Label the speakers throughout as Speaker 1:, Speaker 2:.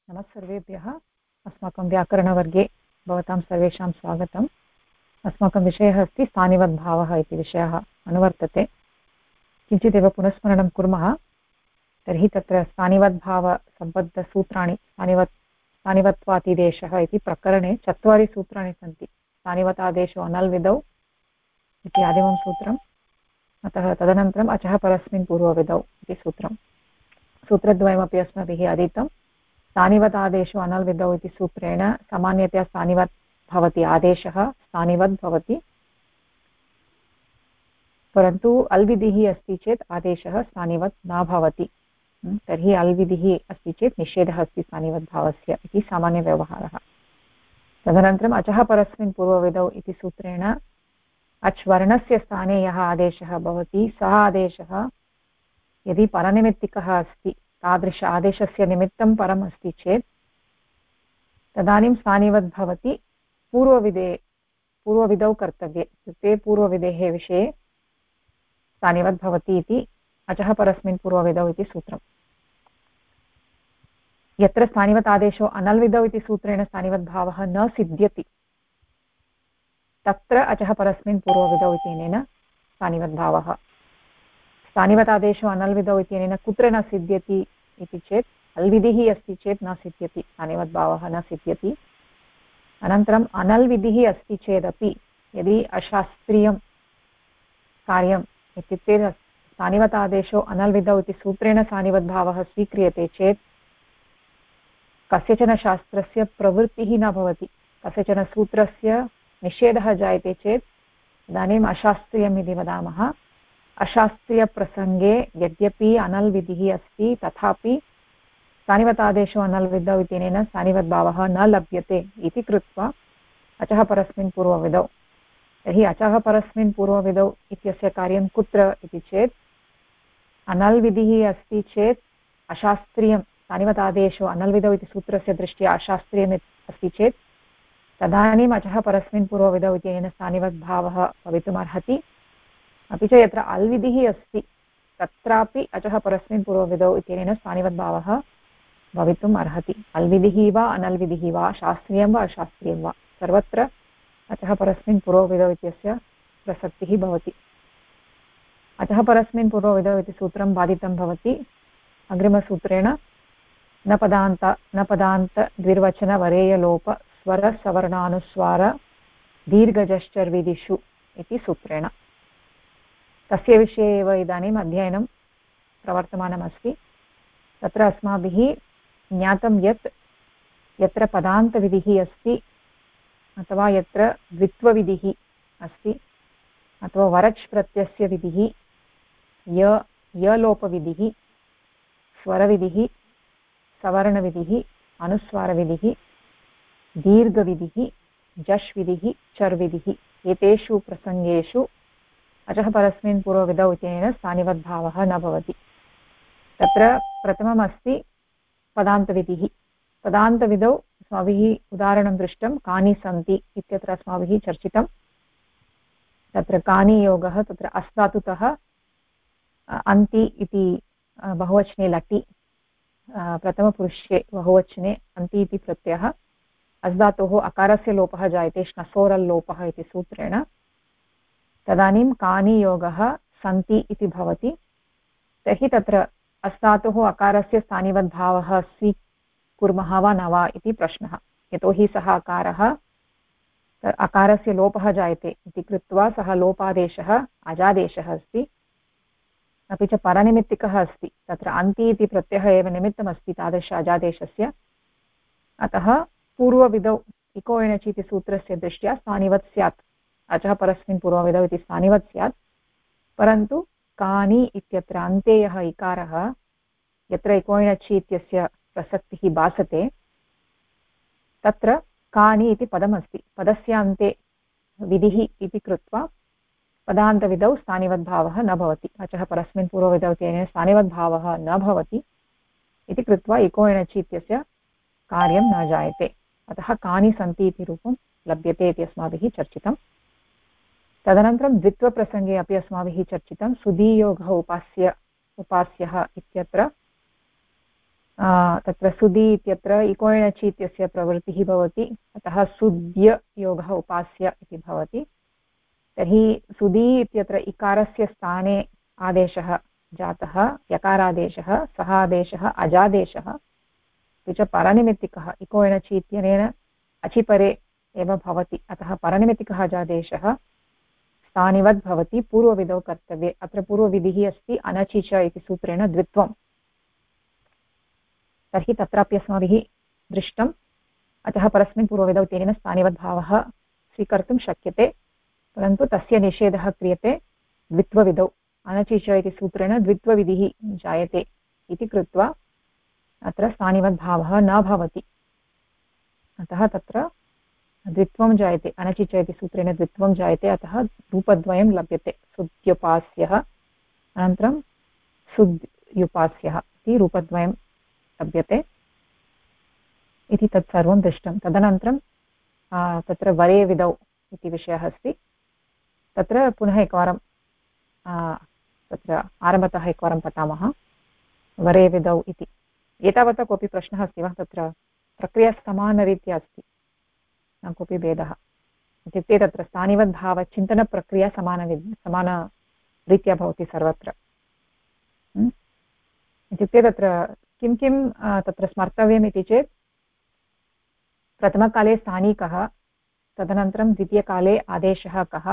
Speaker 1: नमस्सर्वेभ्यः। अस्माकं व्याकरणवर्गे भवतां सर्वेषां स्वागतम्। अस्माकं विषयः अस्ति स्थानिवद्भावः इति विषयः अनुवर्तते। किञ्चिदेव पुनस्मरणं कुर्मः। तर्हि तत्र स्थानिवद्भावसम्बद्धसूत्राणि स्थानिवत्वातिदेशः इति प्रकरणे 4 सूत्राणि सन्ति। स्थानिवतादेशो अनल्विदौ इति आदिमं सूत्रम्, अतः तदनन्तरम् अचः परस्मिन् पूर्वविदौ इति सूत्रद्वयमपि अस्माभिः अधीतं। स्थानिवतादेशो अनल्विदौ इति सूत्रेण सामान्यतया स्थानिवत् भवति, आदेशः स्थानिवद् भवति, परन्तु अल्विधिः अस्ति चेत् आदेशः स्थानिवत् न भवति। तर्हि अल्विधिः अस्ति चेत् निषेधः अस्ति स्थानिवद्भावस्य इति सामान्यव्यवहारः। तदनन्तरम् अचः परस्मिन् पूर्वविदौ इति सूत्रेण अच् वर्णस्य स्थाने यः आदेशः भवति सः आदेशः यदि परनिमित्तिकः अस्ति, तादृश आदेशस्य निमित्तं परम् अस्ति चेत् तदानीं स्थानिवद् भवति। पूर्वविधौ कर्तव्ये, इत्युक्ते पूर्वविधेः विषये स्थानिवद् भवति इति अचः परस्मिन् पूर्वविधौ इति सूत्रम्। यत्र स्थानिवत् आदेशो अनल्विधौ इति सूत्रेण स्थानिवद्भावः न सिद्ध्यति तत्र अचः परस्मिन् पूर्वविधौ इत्यनेन स्थानिवद्भावः। स्थानिवतादेशो अनल्विधौ इत्यनेन कुत्र न सिद्ध्यति इति चेत् अल्विधिः अस्ति चेत् न सिद्ध्यति, स्थानिवद्भावः न सिद्ध्यति। अनन्तरम् अनल्विधिः अस्ति चेदपि यदि अशास्त्रीयं कार्यम्, इत्युक्ते स्थानिवतादेशो अनल्विधौ इति सूत्रेण स्थानिवद्भावः स्वीक्रियते चेत् कस्यचन शास्त्रस्य प्रवृत्तिः न भवति, कस्यचन सूत्रस्य निषेधः जायते चेत् इदानीम् अशास्त्रीयम् इति वदामः। अशास्त्रीयप्रसङ्गे यद्यपि अनल्विधिः अस्ति तथापि स्थानिवतादेशो अनल्विधौ इत्यनेन स्थानिवद्भावः न लभ्यते इति कृत्वा अचः परस्मिन् पूर्वविधौ। तर्हि अचः परस्मिन् पूर्वविधौ इत्यस्य कार्यं कुत्र इति चेत् अनल्विधिः अस्ति चेत् अशास्त्रीयं, स्थानिवतादेशो अनल्विधौ इति सूत्रस्य दृष्ट्या अशास्त्रीयम् अस्ति चेत् तदानीम् अचः परस्मिन् पूर्वविधौ इत्यनेन स्थानिवद्भावः भवितुमर्हति। अपि च यत्र अल्विधिः अस्ति तत्रापि अचः परस्मिन् पूर्वविधौ इत्यनेन स्थानिवद्भावः भवितुम् अर्हति। अल्विधिः वा अनल्विधिः वा, शास्त्रीयं वा अशास्त्रीयं वा, सर्वत्र अचः परस्मिन् पूर्वविधौ इत्यस्य प्रसक्तिः भवति। अचः परस्मिन् पूर्वविधौ इति सूत्रं बाधितं भवति अग्रिमसूत्रेण न पदान्त द्विर्वचनवरेयलोप स्वर सवर्णानुस्वार दीर्घजश्चर्विदिषु इति सूत्रेण। तस्य विषये एव इदानीम् अध्ययनं प्रवर्तमानमस्ति। तत्र अस्माभिः ज्ञातं यत् यत्र पदान्तविधिः अस्ति अथवा यत्र द्वित्वविधिः अस्ति अथवा वरच् प्रत्ययस्य विधिः, यलोपविधिः, स्वरविधिः, सवर्णविधिः, अनुस्वारविधिः, दीर्घविधिः, जश् विधिः, चर्विधिः, एतेषु प्रसङ्गेषु अचः परस्मिन् पूर्वविधौ इत्यनेन स्थानिवद्भावः न भवति। तत्र प्रथमम् अस्ति पदान्तविधिः। पदान्तविधौ अस्माभिः उदाहरणं दृष्टं, कानि सन्ति इत्यत्र अस्माभिः चर्चितं। तत्र कानि योगः, तत्र अस्धातुतः अन्ति इति बहुवचने लटि, प्रथमपुरुषे बहुवचने अन्ति इति प्रत्ययः, अस्धातोः अकारस्य लोपः जायते श्नसोरल्लोपः इति सूत्रेण। तदानीं कानि योगः सन्ति इति भवति। तर्हि तत्र अस्धातोः अकारस्य स्थानिवद्भावः स्वीकुर्मः वा न वा इति प्रश्नः। यतोहि सः अकारस्य लोपः जायते इति कृत्वा सः लोपादेशः अजादेशः अस्ति, अपि च परनिमित्तिकः अस्ति। तत्र अन्ति इति प्रत्ययः एव निमित्तमस्ति तादृश अजादेशस्य। अतः पूर्वविधौ इको एणचि इति सूत्रस्य दृष्ट्या स्थानिवत् स्यात्, अचः परस्मिन् पूर्वविधौ इति स्थानिवत् स्यात्। परन्तु कानि इत्यत्र अन्ते यः इकारः, यत्र इको एणचि इत्यस्य प्रसक्तिः भासते तत्र कानि इति पदमस्ति, पदस्य अन्ते विधिः इति कृत्वा पदान्तविधौ स्थानिवद्भावः न भवति। अचः परस्मिन् पूर्वविधौ इत्यनेन स्थानिवद्भावः न भवति इति कृत्वा इको एणचि इत्यस्य कार्यं न जायते। अतः कानि सन्ति इति रूपं लभ्यते इति अस्माभिः चर्चितम्। तदनन्तरं द्वित्वप्रसङ्गे अपि अस्माभिः चर्चितं, सुधीयोगः उपास्यः इत्यत्र तत्र सुदि इत्यत्र इकोयणचि इत्यस्य प्रवृत्तिः भवति, अतः सुद्ययोगः उपास्य इति भवति। तर्हि सुदि इत्यत्र इकारस्य स्थाने आदेशः जातः, यकारादेशः, सः आदेशः अजादेशः, अपि च परनिमित्तिकः इकोयणचि इत्यनेन अचिपरे एव भवति, अतः परनिमित्तिकः अजादेशः स्थानिवद् भवति, पूर्वविधौ कर्तव्ये। अत्र पूर्वविधिः अस्ति अनचि च इति सूत्रेण द्वित्वं। तर्हि तत्रापि अस्माभिः दृष्टम्, अतः परस्मिन् पूर्वविधौ तेन स्थानिवद्भावः स्वीकर्तुं शक्यते, परन्तु तस्य निषेधः क्रियते द्वित्वविधौ। अनचि च इति सूत्रेण द्वित्वविधिः जायते इति कृत्वा अत्र स्थानिवद्भावः न भवति, अतः तत्र द्वित्वं जायते। अनचि च इति सूत्रेण द्वित्वं जायते, अतः रूपद्वयं लभ्यते, सुद्युपास्यः अनन्तरं सुद्युपास्यः इति रूपद्वयं लभ्यते इति तत्सर्वं दृष्टं। तदनन्तरं तत्र वरे विधौ इति विषयः अस्ति। तत्र पुनः एकवारं तत्र आरम्भतः एकवारं पठामः। वरे विधौ इति एतावता कोऽपि प्रश्नः अस्ति वा? तत्र प्रक्रिया समानरीत्या अस्ति, न कोऽपि भेदः? इत्युक्ते तत्र स्थानिवद्भावचिन्तनप्रक्रिया समानरीत्या भवति सर्वत्र। इत्युक्ते तत्र किं किं तत्र स्मर्तव्यम् इति चेत्, प्रथमकाले स्थानी कः, तदनन्तरं द्वितीयकाले आदेशः कः,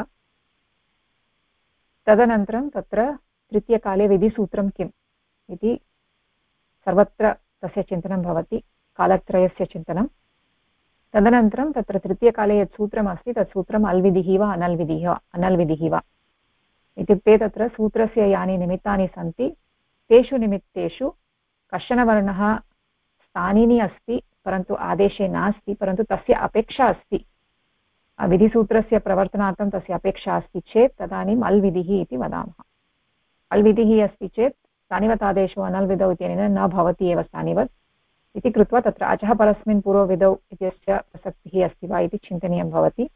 Speaker 1: तदनन्तरं तत्र तृतीयकाले विधिसूत्रं किम् इति सर्वत्र तस्य चिन्तनं भवति, कालत्रयस्य चिन्तनं। तदनन्तरं तत्र तृतीयकाले यत् सूत्रमस्ति तत् सूत्रम् अल्विधिः वा अनल्विधिः वा, इत्युक्ते तत्र सूत्रस्य यानि निमित्तानि सन्ति तेषु निमित्तेषु कश्चन वर्णः स्थानिनी अस्ति परन्तु आदेशे नास्ति, परन्तु तस्य अपेक्षा अस्ति, विधिसूत्रस्य प्रवर्तनार्थं तस्य अपेक्षा अस्ति चेत् तदानीम् अल्विधिः इति वदामः। अल्विधिः अस्ति चेत् स्थानिवतादेशो अनल्विधौ इत्यनेन न भवति एव स्थानिवत् इति कृत्वा तत्र अचः परस्मिन् पूर्वविधौ इत्यस्य प्रसक्तिः अस्ति वा इति चिन्तनीयं भवति।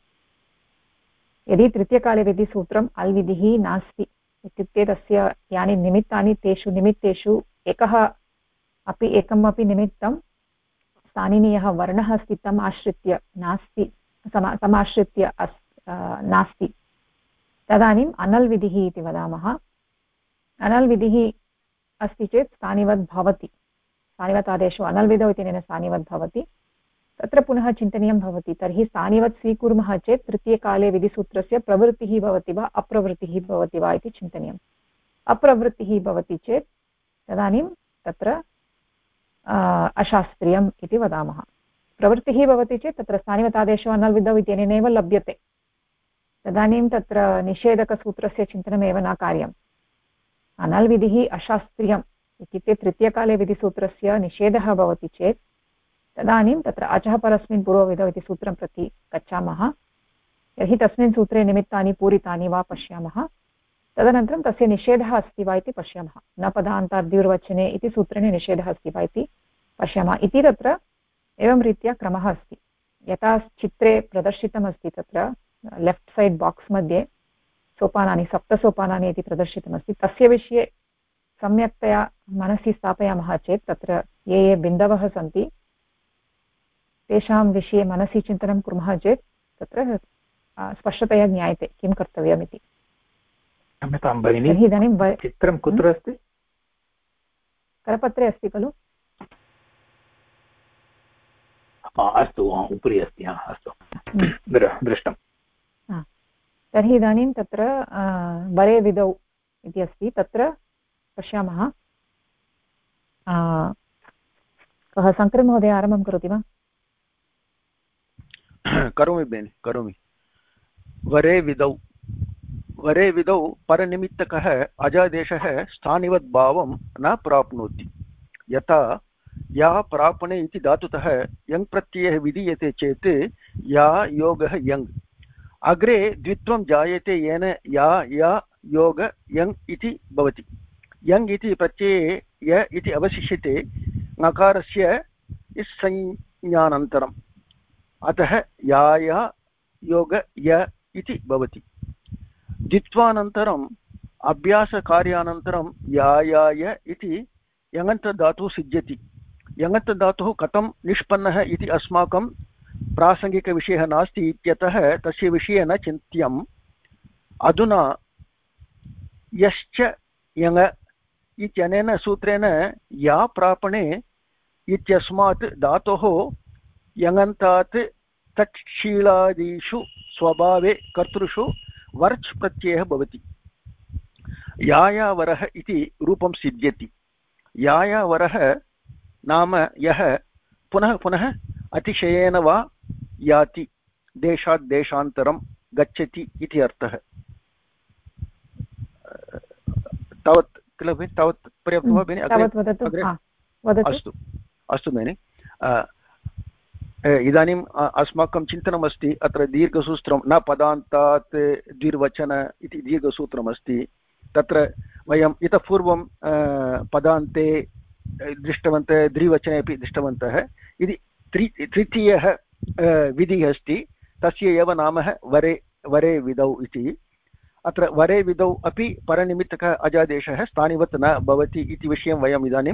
Speaker 1: यदि तृतीयकाले विधिसूत्रम् अल्विधिः नास्ति, इत्युक्ते तस्य यानि निमित्तानि तेषु निमित्तेषु एकमपि निमित्तं स्थानिनीयः वर्णः अस्ति तम् आश्रित्य नास्ति, तमाश्रित्य नास्ति, तदानीम् अनल्विधिः इति वदामः। अनल्विधिः अस्ति चेत् स्थानिवद् भवति, स्थानिवत् आदेशो अनल्विधौ इत्यनेन स्थानिवद् भवति। तत्र पुनः चिन्तनीयं भवति, तर्हि स्थानिवत् स्वीकुर्मः चेत् तृतीयकाले विधिसूत्रस्य प्रवृत्तिः भवति वा अप्रवृत्तिः भवति वा इति चिन्तनीयम्। अप्रवृत्तिः भवति चेत् तदानीं तत्र अशास्त्रीयम् इति वदामः। प्रवृत्तिः भवति चेत् तत्र स्थानिवतादेशो अनल्विधौ इत्यनेनैव लभ्यते, तदानीं तत्र निषेधकसूत्रस्य चिन्तनमेव न कार्यम्। अनल्विधिः अशास्त्रीयम् इत्युक्ते तृतीयकाले विधिसूत्रस्य निषेधः भवति चेत् तदानीं तत्र अचः परस्मिन् पूर्वविधौ इति सूत्रं प्रति गच्छामः। तर्हि तस्मिन् सूत्रे निमित्तानि पूरितानि वा पश्यामः, तदनन्तरं तस्य निषेधः अस्ति वा इति पश्यामः। न पदान्ताद्युर्वचने इति सूत्रेण निषेधः अस्ति वा इति पश्यामः इति तत्र एवं रीत्या क्रमः अस्ति। यथा चित्रे प्रदर्शितमस्ति तत्र लेफ्ट् सैड् बाक्स् मध्ये सोपानानि, सप्तसोपानानि इति प्रदर्शितमस्ति, तस्य विषये सम्यक्तया मनसि स्थापयामः चेत् तत्र ये बिन्दवः सन्ति तेषां विषये मनसि चिन्तनं कुर्मः चेत् तत्र स्पष्टतया ज्ञायते किं कर्तव्यमिति।
Speaker 2: इदानीं चित्रं कुत्र अस्ति?
Speaker 1: करपत्रे अस्ति खलु?
Speaker 2: अस्तु, उपरि अस्ति, अस्तु, दृष्टं।
Speaker 1: तर्हि इदानीं तत्र वरे विधौ इति अस्ति, तत्र पश्यामः। कः शङ्कर महोदय आरम्भं करोति वा?
Speaker 3: करोमि बेनि, करोमि। वरे विधौ परनिमित्तकः अजादेशः स्थानिवद्भावं न प्राप्नोति। यथा या प्रापणे इति धातुतः यङ् प्रत्ययः विधीयते चेत् या योगः यङ्, अग्रे द्वित्वं जायते येन या योग यङ् इति भवति। यङ् इति प्रत्यये य इति अवशिष्यते नकारस्य संज्ञानन्तरम्, अतः या योग य इति भवति। द्वित्वानन्तरम् अभ्यासकार्यानन्तरं या य इति यङन्तधातुः सिद्ध्यति। यङन्तधातुः कथं निष्पन्नः इति अस्माकं प्रासङ्गिकविषयः नास्ति इत्यतः तस्य विषये न चिन्त्यम्। अधुना यश्च यङ इत्यनेन सूत्रेण या प्रापणे इत्यस्मात् धातोः यङन्तात् तत्शीलादिषु स्वभावे कर्तृषु वर्च् प्रत्ययः भवति। यायावरः इति रूपं सिद्ध्यति। यायावरः नाम यः पुनः पुनः अतिशयेन वा याति, देशात् देशान्तरं गच्छति इति अर्थः। तावत् किल भगिनि? तावत् पर्याप्तं वा भगिनि? अस्तु अस्तु भगिनि। इदानीम् अस्माकं चिन्तनमस्ति, अत्र दीर्घसूत्रं न पदान्तात् द्विर्वचन इति दीर्घसूत्रमस्ति। तत्र वयम् इतः पूर्वं पदान्ते दृष्टवन्तः, द्विवचने अपि दृष्टवन्तः। इति तृतीयः विधिः अस्ति, तस्य एव नाम वरे विधौ इति। अत्र वरे विधौ अपि परनिमित्तकः अजादेशः स्थानिवत् न भवति इति विषयं वयम् इदानीं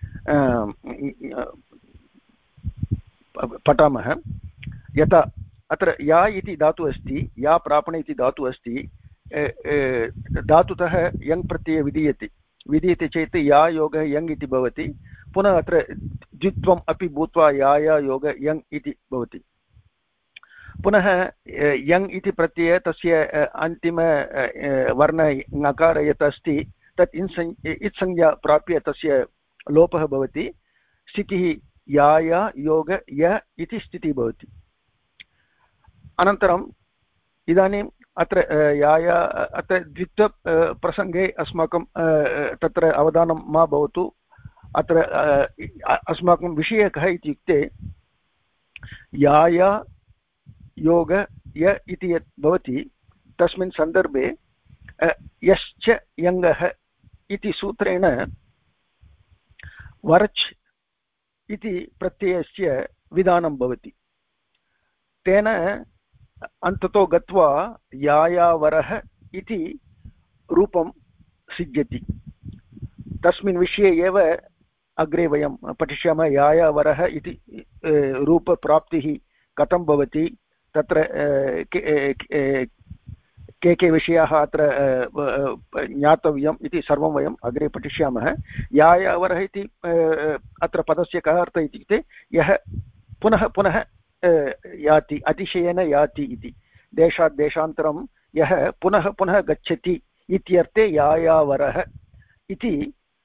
Speaker 3: पठामः। यथा अत्र या इति धातुः अस्ति, या प्रापणे इति धातुः अस्ति, धातुतः यङ् प्रत्ययः विधीयते चेत् या योगः यङ् इति भवति। पुनः अत्र द्वित्वम् अपि भूत्वा या योग यङ् इति भवति। पुनः यङ् इति प्रत्ययः तस्य अन्तिम वर्णः ङकार यत् अस्ति तत् इत्संज्ञा प्राप्य तस्य लोपः भवति। स्थितिः या योग य इति स्थितिः भवति। अनन्तरम् इदानीम् अत्र अत्र द्वित्व प्रसङ्गे अस्माकं तत्र अवधानं मा भवतु। अत्र अस्माकं विषयः कः इत्युक्ते या योग य इति यत् भवति तस्मिन् सन्दर्भे यश्च यङ्गः इति सूत्रेण वर्च् इति प्रत्ययस्य विधानं भवति। तेन अन्ततो गत्वा यायावरः इति रूपं सिद्ध्यति। तस्मिन् विषये एव अग्रे वयं पठिष्यामः। यायावरः इति रूपप्राप्तिः कथं भवति, तत्र के विषयाः अत्र ज्ञातव्यम् इति सर्वं वयम् अग्रे पठिष्यामः। यायावरः इति अत्र पदस्य कः अर्थः इत्युक्ते यः पुनः पुनः याति, अतिशयेन याति इति। देशात् देशान्तरं यः पुनः पुनः गच्छति इत्यर्थे यायावरः इति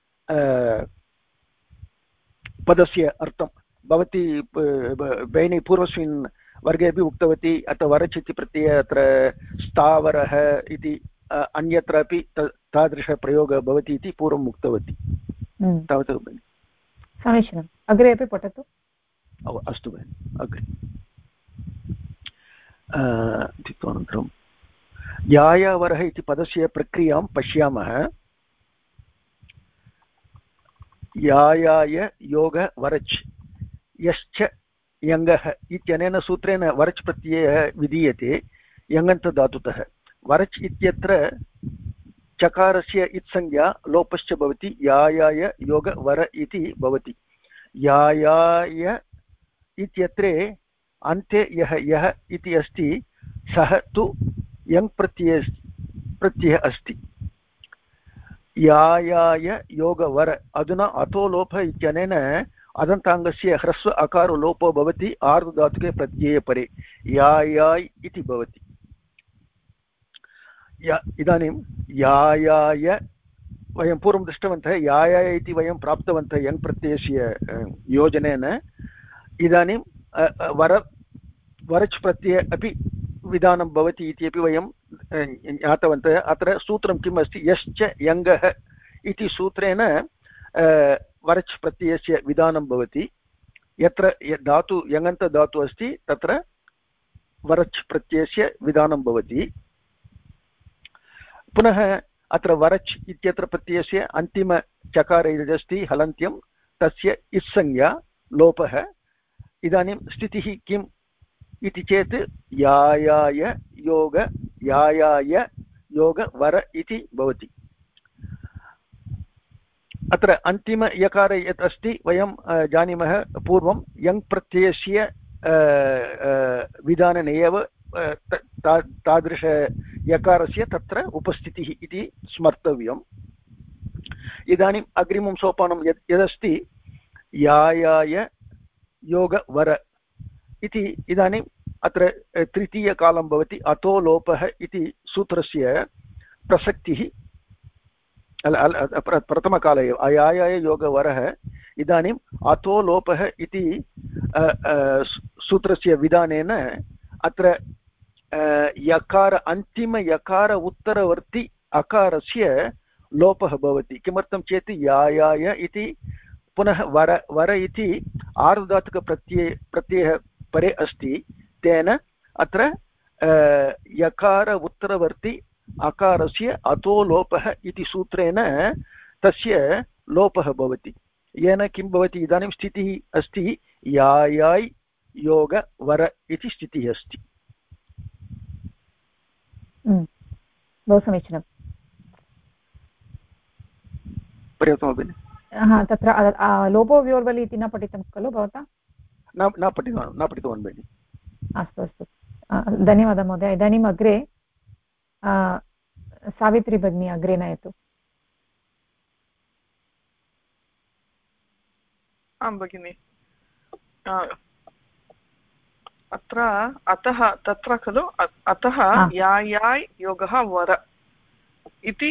Speaker 3: पदस्य अर्थं भवति। भगिनी पूर्वस्मिन् वर्गे अपि उक्तवती, अत्र वरच् इति प्रत्ययः अत्र स्थावरः इति अन्यत्र अपि तादृशप्रयोगः भवति इति पूर्वम् उक्तवती। तावत् भगिनि।
Speaker 1: समीचीनम्। अग्रे अपि पठतु।
Speaker 3: अस्तु भगिनि, अग्रे। अनन्तरं यायावरः इति पदस्य प्रक्रियां पश्यामः। यायाय योग वरच् यश्च यङ्गः इत्यनेन सूत्रेण वरच् प्रत्ययः विधीयते यङन्तधातुतः। वरच् इत्यत्र चकारस्य इत्संज्ञा लोपश्च भवति। यायाय योग वर इति भवति। यायाय इत्यत्रे अन्ते यः इति अस्ति, सः तु यङ् प्रत्ययः अस्ति। यायाय योग वर। अधुना अतो लोपः इत्यनेन अदन्ताङ्गस्य ह्रस्व अकारो लोपो भवति आर्धधातुके प्रत्यये परे यायाय इति भवति। इदानीं यायाय वयं पूर्वं दृष्टवन्तः, यायाय इति वयं प्राप्तवन्तः यङ् प्रत्ययस्य योजनेन। इदानीं वरच् प्रत्यये अपि विधानं भवति इत्यपि वयं ज्ञातवन्तः। अत्र सूत्रं किम् अस्ति, यश्च यङ्गः इति सूत्रेण वरच् प्रत्ययस्य विधानं भवति। यत्र धातु यङन्तधातुः अस्ति तत्र वरच् प्रत्ययस्य विधानं भवति। पुनः अत्र वरच् इत्यत्र प्रत्ययस्य अन्तिमचकार यदस्ति हलन्त्यं, तस्य इत्संज्ञा लोपः। इदानीं स्थितिः किम् इति चेत् यायाय योग वर इति भवति। अत्र अन्तिमयकारे यत् अस्ति वयं जानीमः पूर्वं यङ् प्रत्ययस्य विधानेन एव तादृशयकारस्य तत्र उपस्थितिः इति स्मर्तव्यम्। इदानीम् अग्रिमं सोपानं यदस्ति यायाय योगवर इति। इदानीम् अत्र तृतीयकालं भवति अतो लोपः इति सूत्रस्य प्रसक्तिः प्रथमकाले एव अयायाय योगवरः। इदानीम् अतो लोपः इति सूत्रस्य विधानेन अत्र यकार अन्तिमयकार उत्तरवर्ति अकारस्य लोपः भवति। किमर्थं चेत् यायाय इति पुनः वर इति आर्धधातुकप्रत्ययः परे अस्ति। तेन अत्र यकार उत्तरवर्ति अकारस्य अतो लोपः इति सूत्रेण तस्य लोपः भवति। येन किं भवति, इदानीं स्थितिः अस्ति यायाय् योग वर इति स्थितिः अस्ति।
Speaker 1: बहु समीचीनं।
Speaker 3: पर्याप्तं भगिनि?
Speaker 1: तत्र लोपो व्योर्वलि इति न पठितं खलु भवता?
Speaker 3: न पठितवान् भगिनि।
Speaker 1: अस्तु अस्तु, धन्यवादः महोदय। इदानीम् अग्रे सावित्री भगिनी अग्रे नयतु।
Speaker 4: आं भगिनि, अत्र अतः तत्र खलु अतः यायाय् योगः वर इति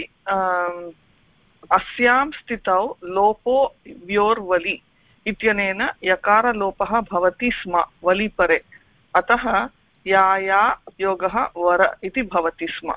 Speaker 4: अस्यां स्थितौ लोपो व्योर्वलि इत्यनेन यकारलोपः भवति स्म वलिपरे। अतः याया योगः वर इति भवति स्म।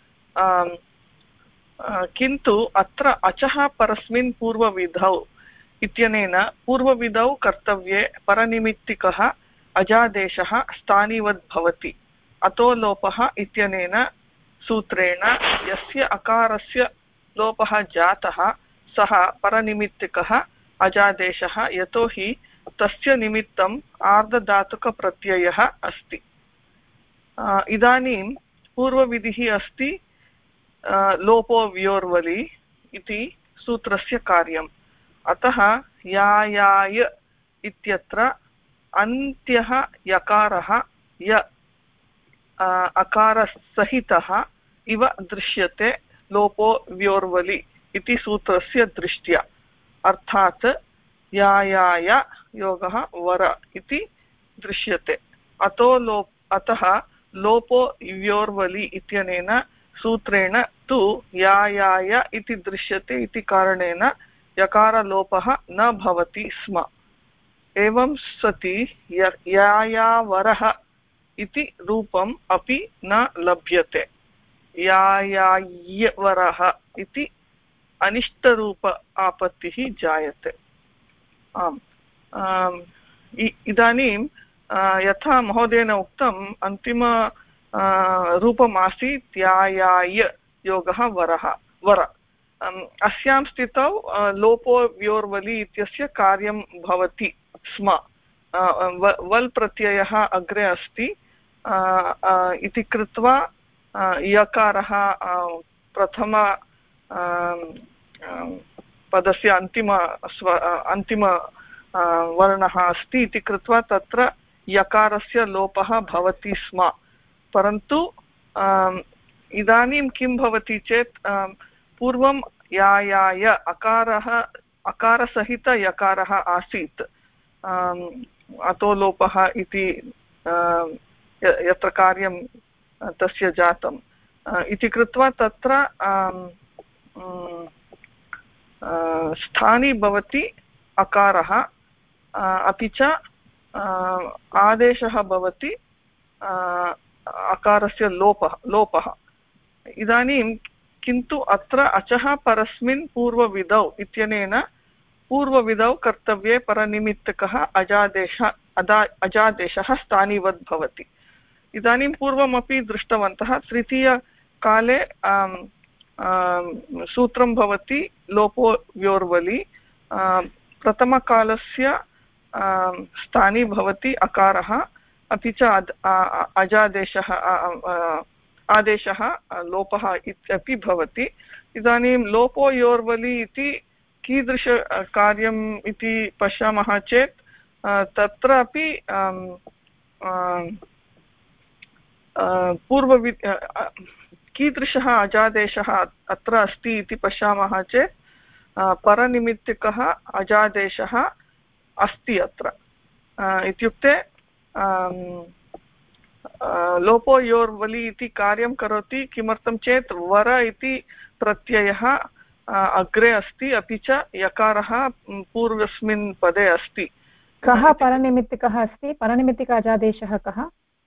Speaker 4: किन्तु अत्र अचः परस्मिन् पूर्वविधौ इत्यनेन पूर्वविधौ कर्तव्ये परनिमित्तिकः अजादेशः स्थानिवद् भवति। अतो लोपः इत्यनेन सूत्रेण यस्य अकारस्य लोपः जातः सः परनिमित्तिकः अजादेशः, यतोहि तस्य निमित्तम् आर्धधातुकप्रत्ययः अस्ति। इदानीं पूर्वविधिः अस्ति लोपो व्योर्वलि इति सूत्रस्य कार्यम्। अतः यायाय इत्यत्र अन्त्यः यकारः य अकारसहितः इव दृश्यते लोपो व्योर्वलि इति सूत्रस्य दृष्ट्या। अर्थात् यायाय योगः वर इति दृश्यते। अतः लोपो व्योर्वलि इत्यनेन सूत्रेण तु यायाय इति दृश्यते इति कारणेन यकारलोपः न भवति स्म। एवं सति यायावरः इति रूपम् अपि न लभ्यते। यायाय्वरः इति अनिष्टरूप आपत्तिः जायते। आम्, इदानीं यथा महोदयेन उक्तम् अन्तिम रूपमासीत् यायाय योगः वर। अस्यां स्थितौ लोपो व्योर्वलि इत्यस्य कार्यं भवति स्म। वल् प्रत्ययः अग्रे अस्ति इति कृत्वा यकारः प्रथम पदस्य अन्तिम वर्णः अस्ति इति कृत्वा तत्र यकारस्य लोपः भवति स्म। परन्तु इदानीं किं भवति चेत् पूर्वं यायाय अकारसहित यकारः आसीत्, अतो लोपः इति यत्र कार्यं तस्य जातम् इति कृत्वा तत्र स्थानी भवति अकारः, अपि च आदेशः भवति अकारस्य लोपः। इदानीं किन्तु अत्र अचः परस्मिन् पूर्वविधौ इत्यनेन पूर्वविधौ कर्तव्ये परनिमित्तकः अजादेशः स्थानिवद् भवति। इदानीं पूर्वमपि दृष्टवन्तः तृतीयकाले सूत्रं भवति लोपो व्योर्वलि। प्रथमकालस्य स्थानी भवति अकारः, अपि च आदेशः लोपः इत्यपि भवति। इदानीं लोपो योर्वलि इति कीदृशकार्यम् इति पश्यामः चेत् तत्रापि कीदृशः अजादेशः अत्र अस्ति इति पश्यामः चेत् परनिमित्तिकः अजादेशः अस्ति अत्र इत्युक्ते लोपो योर्वलि इति कार्यं करोति। किमर्थं चेत् वर इति प्रत्ययः अग्रे अस्ति, अपि च यकारः पूर्वस्मिन् पदे अस्ति।
Speaker 1: कः परनिमित्तिकः अस्ति? परनिमित्तिक अजादेशः कः?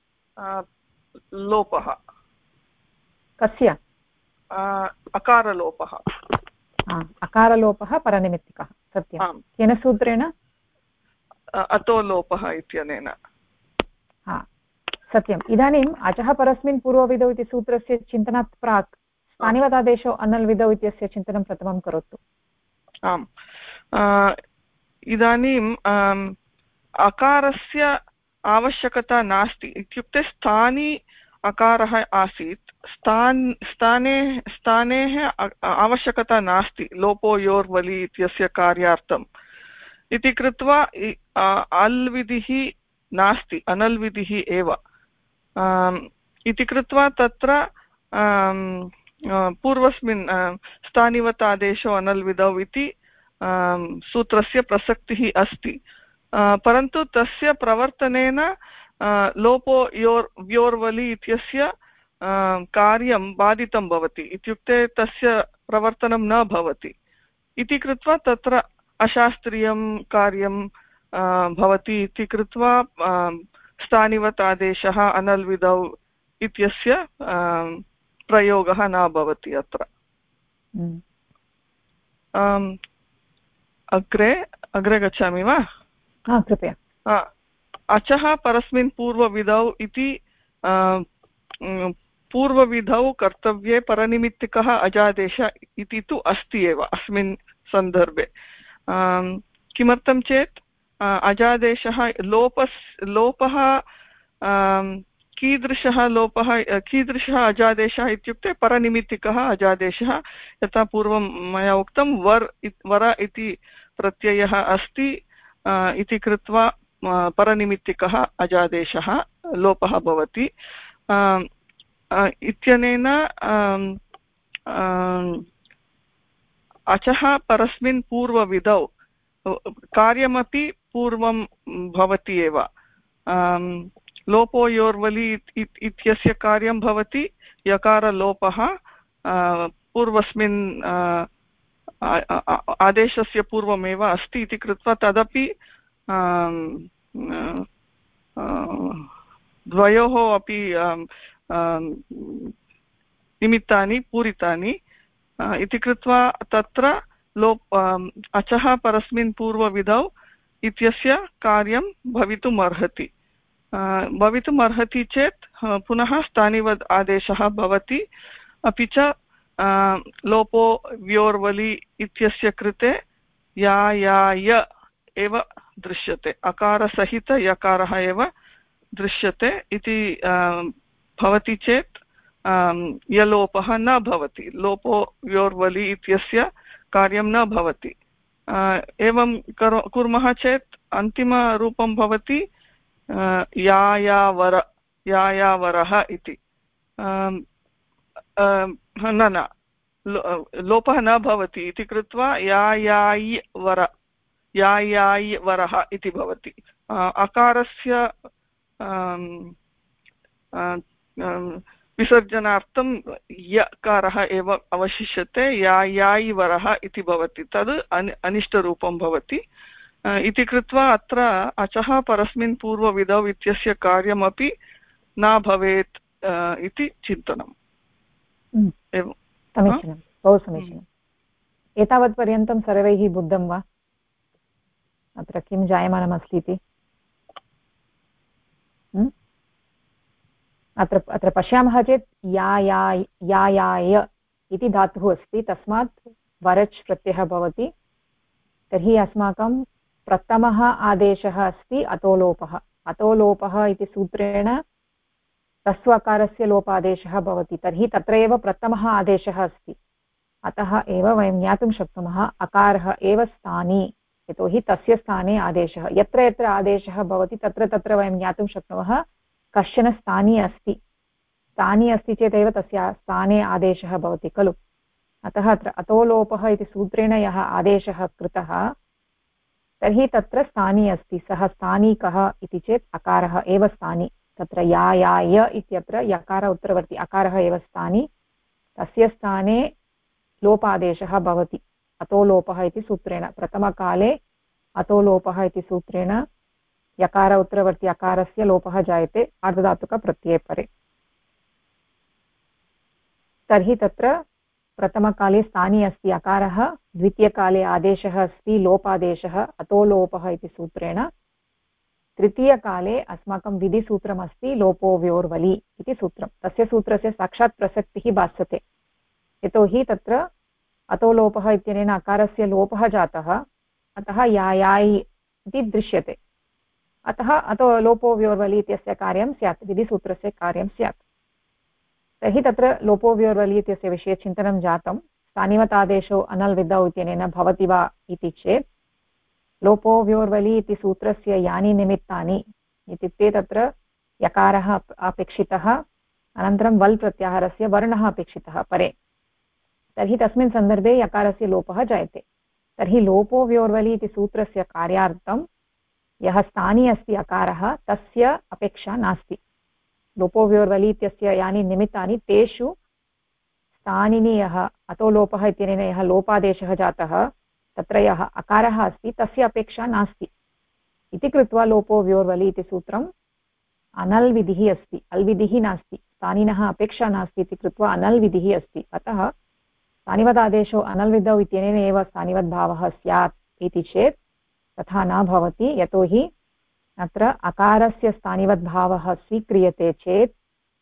Speaker 4: लोपः।
Speaker 1: कस्य?
Speaker 4: अकारलोपः।
Speaker 1: अकारलोपः परनिमित्तिकः, सत्यं। केन सूत्रेण?
Speaker 4: अतो लोपः इत्यनेन।
Speaker 1: सत्यम्। इदानीम् अचः परस्मिन् पूर्वविधौ इति सूत्रस्य चिन्तनात् प्राक् स्थानिवतादेशो अनल् विधौ इत्यस्य चिन्तनं प्रथमं करोतु।
Speaker 4: आम्, इदानीम् अकारस्य आवश्यकता नास्ति, इत्युक्ते स्थानी अकारः आसीत्, स्थानेः आवश्यकता नास्ति लोपो योर्वलि इत्यस्य कार्यार्थम् इति कृत्वा अल् विधिः नास्ति, अनल् विधिः एव इति कृत्वा तत्र पूर्वस्मिन् स्थानिवतादेशो अनल् विधौ इति सूत्रस्य प्रसक्तिः अस्ति। परन्तु तस्य प्रवर्तनेन लोपो व्योर्वलि इत्यस्य कार्यं बाधितं भवति, इत्युक्ते तस्य प्रवर्तनं न भवति इति कृत्वा तत्र अशास्त्रीयं कार्यं भवति इति कृत्वा स्थानिवत् आदेशः अनल् विधौ इत्यस्य प्रयोगः न भवति अत्र। अग्रे गच्छामि वा?
Speaker 1: कृपया।
Speaker 4: अचः परस्मिन् पूर्वविधौ इति पूर्वविधौ कर्तव्ये परनिमित्तिकः अजादेश इति तु अस्ति एव अस्मिन् सन्दर्भे। किमर्थं चेत् अजादेशः लोपः कीदृशः अजादेशः इत्युक्ते परनिमित्तिकः अजादेशः। यथा पूर्वं मया उक्तं वर इति प्रत्ययः अस्ति इति कृत्वा परनिमित्तिकः अजादेशः लोपः भवति इत्यनेन अचः परस्मिन् पूर्वविधौ कार्यमपि पूर्वं भवति एव। लोपो योर्वलि इत्यस्य कार्यं भवति, यकारलोपः पूर्वस्मिन् आदेशस्य पूर्वमेव अस्ति इति कृत्वा तदपि द्वयोः अपि निमित्तानि पूरितानि इति कृत्वा तत्र अचः परस्मिन् पूर्वविधौ इत्यस्य कार्यं भवितुम् अर्हति चेत् पुनः स्थानिवद् आदेशः भवति। अपि च लोपो व्योर्वलि इत्यस्य कृते य एव दृश्यते, अकारसहित यकारः एव दृश्यते इति भवति चेत् यलोपः न भवति, लोपो व्योर्वलि इत्यस्य कार्यं न भवति। एवं कुर्मः चेत् अन्तिमरूपं भवति यायावरः इति। न लोपः न भवति इति कृत्वा यायायवरः इति भवति। अकारस्य विसर्जनार्थं यकारः एव अवशिष्यते, यायायवरः इति भवति, तद् अनिष्टरूपं भवति इति कृत्वा अत्र अचः परस्मिन् पूर्वविधौ इत्यस्य कार्यमपि न भवेत् इति चिन्तनम्। एवं
Speaker 1: समीचीनं, बहु समीचीनम्। एतावत्पर्यन्तं सर्वैः बुद्धं वा अत्र किं जायमानमस्ति इति? अत्र पश्यामः चेत् यायाय इति धातुः अस्ति, तस्मात् वरच् प्रत्ययः भवति। तर्हि अस्माकं प्रथमः आदेशः अस्ति अतोलोपः। अतोलोपः इति सूत्रेण ह्रस्व अकारस्य लोपादेशः भवति। तर्हि तत्र एव प्रथमः आदेशः अस्ति। अतः एव वयं ज्ञातुं शक्नुमः अकारः एव स्थानी, यतोहि तस्य स्थाने आदेशः। यत्र यत्र आदेशः भवति तत्र तत्र वयं ज्ञातुं शक्नुमः कश्चन स्थानी अस्ति। स्थानी अस्ति चेदेव तस्य स्थाने आदेशः भवति खलु। अतः अत्र अतोलोपः इति सूत्रेण यः आदेशः कृतः तर्हि तत्र स्थानी अस्ति। सः स्थानी कः इति चेत् अकारः एव स्थानी। तत्र य इत्यत्र यकार उत्तरवर्ति अकारः एव स्थानी, तस्य स्थाने लोपादेशः भवति अतोलोपः इति सूत्रेण। प्रथमकाले अतोलोपः इति सूत्रेण यकार उत्तरवर्ति अकारस्य लोपः जायते आर्धधातुकप्रत्यये परे। तर्हि तत्र प्रथमकाले स्थानी अस्ति अकारः, द्वितीयकाले आदेशः अस्ति लोपादेशः अतोलोपः इति सूत्रेण। तृतीयकाले अस्माकं विधिसूत्रमस्ति लोपो व्योर्वलि इति सूत्रं। तस्य सूत्रस्य साक्षात् प्रसक्तिः भासते, यतोहि तत्र अतोलोपः इत्यनेन अकारस्य लोपः जातः, अतः यायायि इति दृश्यते। अतः अतो लोपो व्योर्वलि इत्यस्य कार्यं स्यात्, विधिसूत्रस्य कार्यं स्यात्। तर्हि तत्र लोपो व्योर्वलि इत्यस्य विषये चिन्तनं जातं। स्थानिवतादेशो अनल् विदौ इत्यनेन भवति वा इति चेत् लोपो व्योर्वलि इति सूत्रस्य यानि निमित्तानि इत्युक्ते तत्र यकारः अपेक्षितः, अनन्तरं वल् प्रत्याहारस्य वर्णः अपेक्षितः परे, तर्हि तस्मिन् सन्दर्भे यकारस्य लोपः जायते। तर्हि लोपो व्योर्वलि इति सूत्रस्य कार्यार्थं यः स्थानी अस्ति अकारः तस्य अपेक्षा नास्ति। लोपो व्योर्वलि इत्यस्य यानि निमित्तानि तेषु स्थानिनि यः अतोलोपः इत्यनेन यः लोपादेशः जातः तत्र यः अकारः अस्ति तस्य अपेक्षा नास्ति इति कृत्वा लोपो व्योर्वलि इति सूत्रम् अनल् विधिः अस्ति, अल् विधिः नास्ति। स्थानिनः अपेक्षा नास्ति इति कृत्वा अनल् विधिः अस्ति। अतः स्थानिवदादेशो अनल् विधौ इत्यनेन एव स्थानिवद्भावः स्यात् इति चेत् तथा न भवति, यतोहि अत्र अकारस्य स्थानिवद्भावः स्वीक्रियते चेत्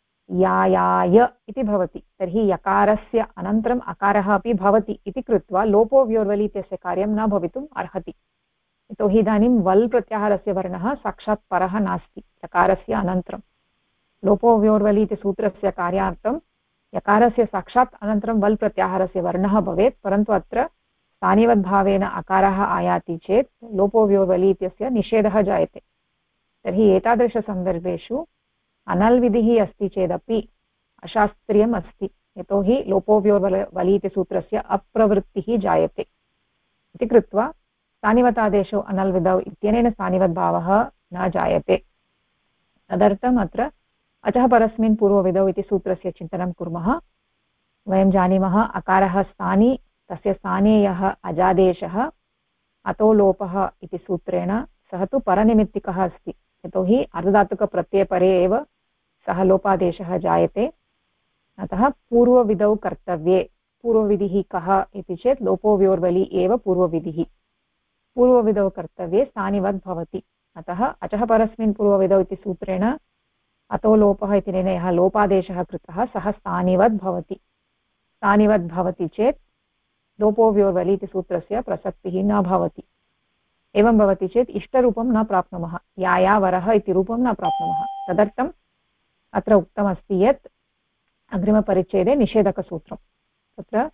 Speaker 1: यायाय इति भवति। तर्हि यकारस्य अनन्तरम् अकारः अपि भवति इति कृत्वा लोपो व्योर्वलि इत्यस्य कार्यं न भवितुम् अर्हति, यतोहि इदानीं वल् प्रत्याहारस्य वर्णः साक्षात् परः नास्ति यकारस्य अनन्तरं। लोपो व्योर्वलि इति सूत्रस्य कार्यार्थं यकारस्य साक्षात् अनन्तरं वल् प्रत्याहारस्य वर्णः भवेत्, परन्तु अत्र स्थानिवद्भावेन अकारः आयाति चेत् लोपो व्योर्वलि इत्यस्य निषेधः जायते। तर्हि एतादृशसन्दर्भेषु अनल् विधिः अस्ति चेदपि अशास्त्रीयम् अस्ति, यतोहि लोपो व्योर्वलि इति सूत्रस्य अप्रवृत्तिः जायते इति कृत्वा स्थानिवतादेशो अनल् विधौ इत्यनेन स्थानिवद्भावः न जायते। तदर्थम् अत्र अचः परस्मिन् पूर्वविधौ इति सूत्रस्य चिन्तनं कुर्मः। वयं जानीमः अकारः स्थानी, तस्य स्थाने यः अजादेशः अतोलोपः इति सूत्रेण सः तु परनिमित्तिकः अस्ति, यतोहि अर्धधातुकप्रत्ययपरे एव सः लोपादेशः जायते। अतः पूर्वविधौ कर्तव्ये। पूर्वविधिः कः इति चेत् लोपो व्योर्वलि एव पूर्वविधिः। पूर्वविधौ कर्तव्ये स्थानिवद् भवति। अतः अचः परस्मिन् पूर्वविधौ इति सूत्रेण अतोलोपः इत्यनेन यः लोपादेशः कृतः सः स्थानिवद् भवति। स्थानिवद् भवति चेत् लोपो व्योर्वलि इति सूत्रस्य प्रसक्तिः न भवति। एवं भवति चेत् इष्टरूपं न प्राप्नुमः, यायावरः इति रूपं न प्राप्नुमः। तदर्थम् अत्र उक्तमस्ति यत् अग्रिमपरिच्छेदे निषेधकसूत्रं तत्र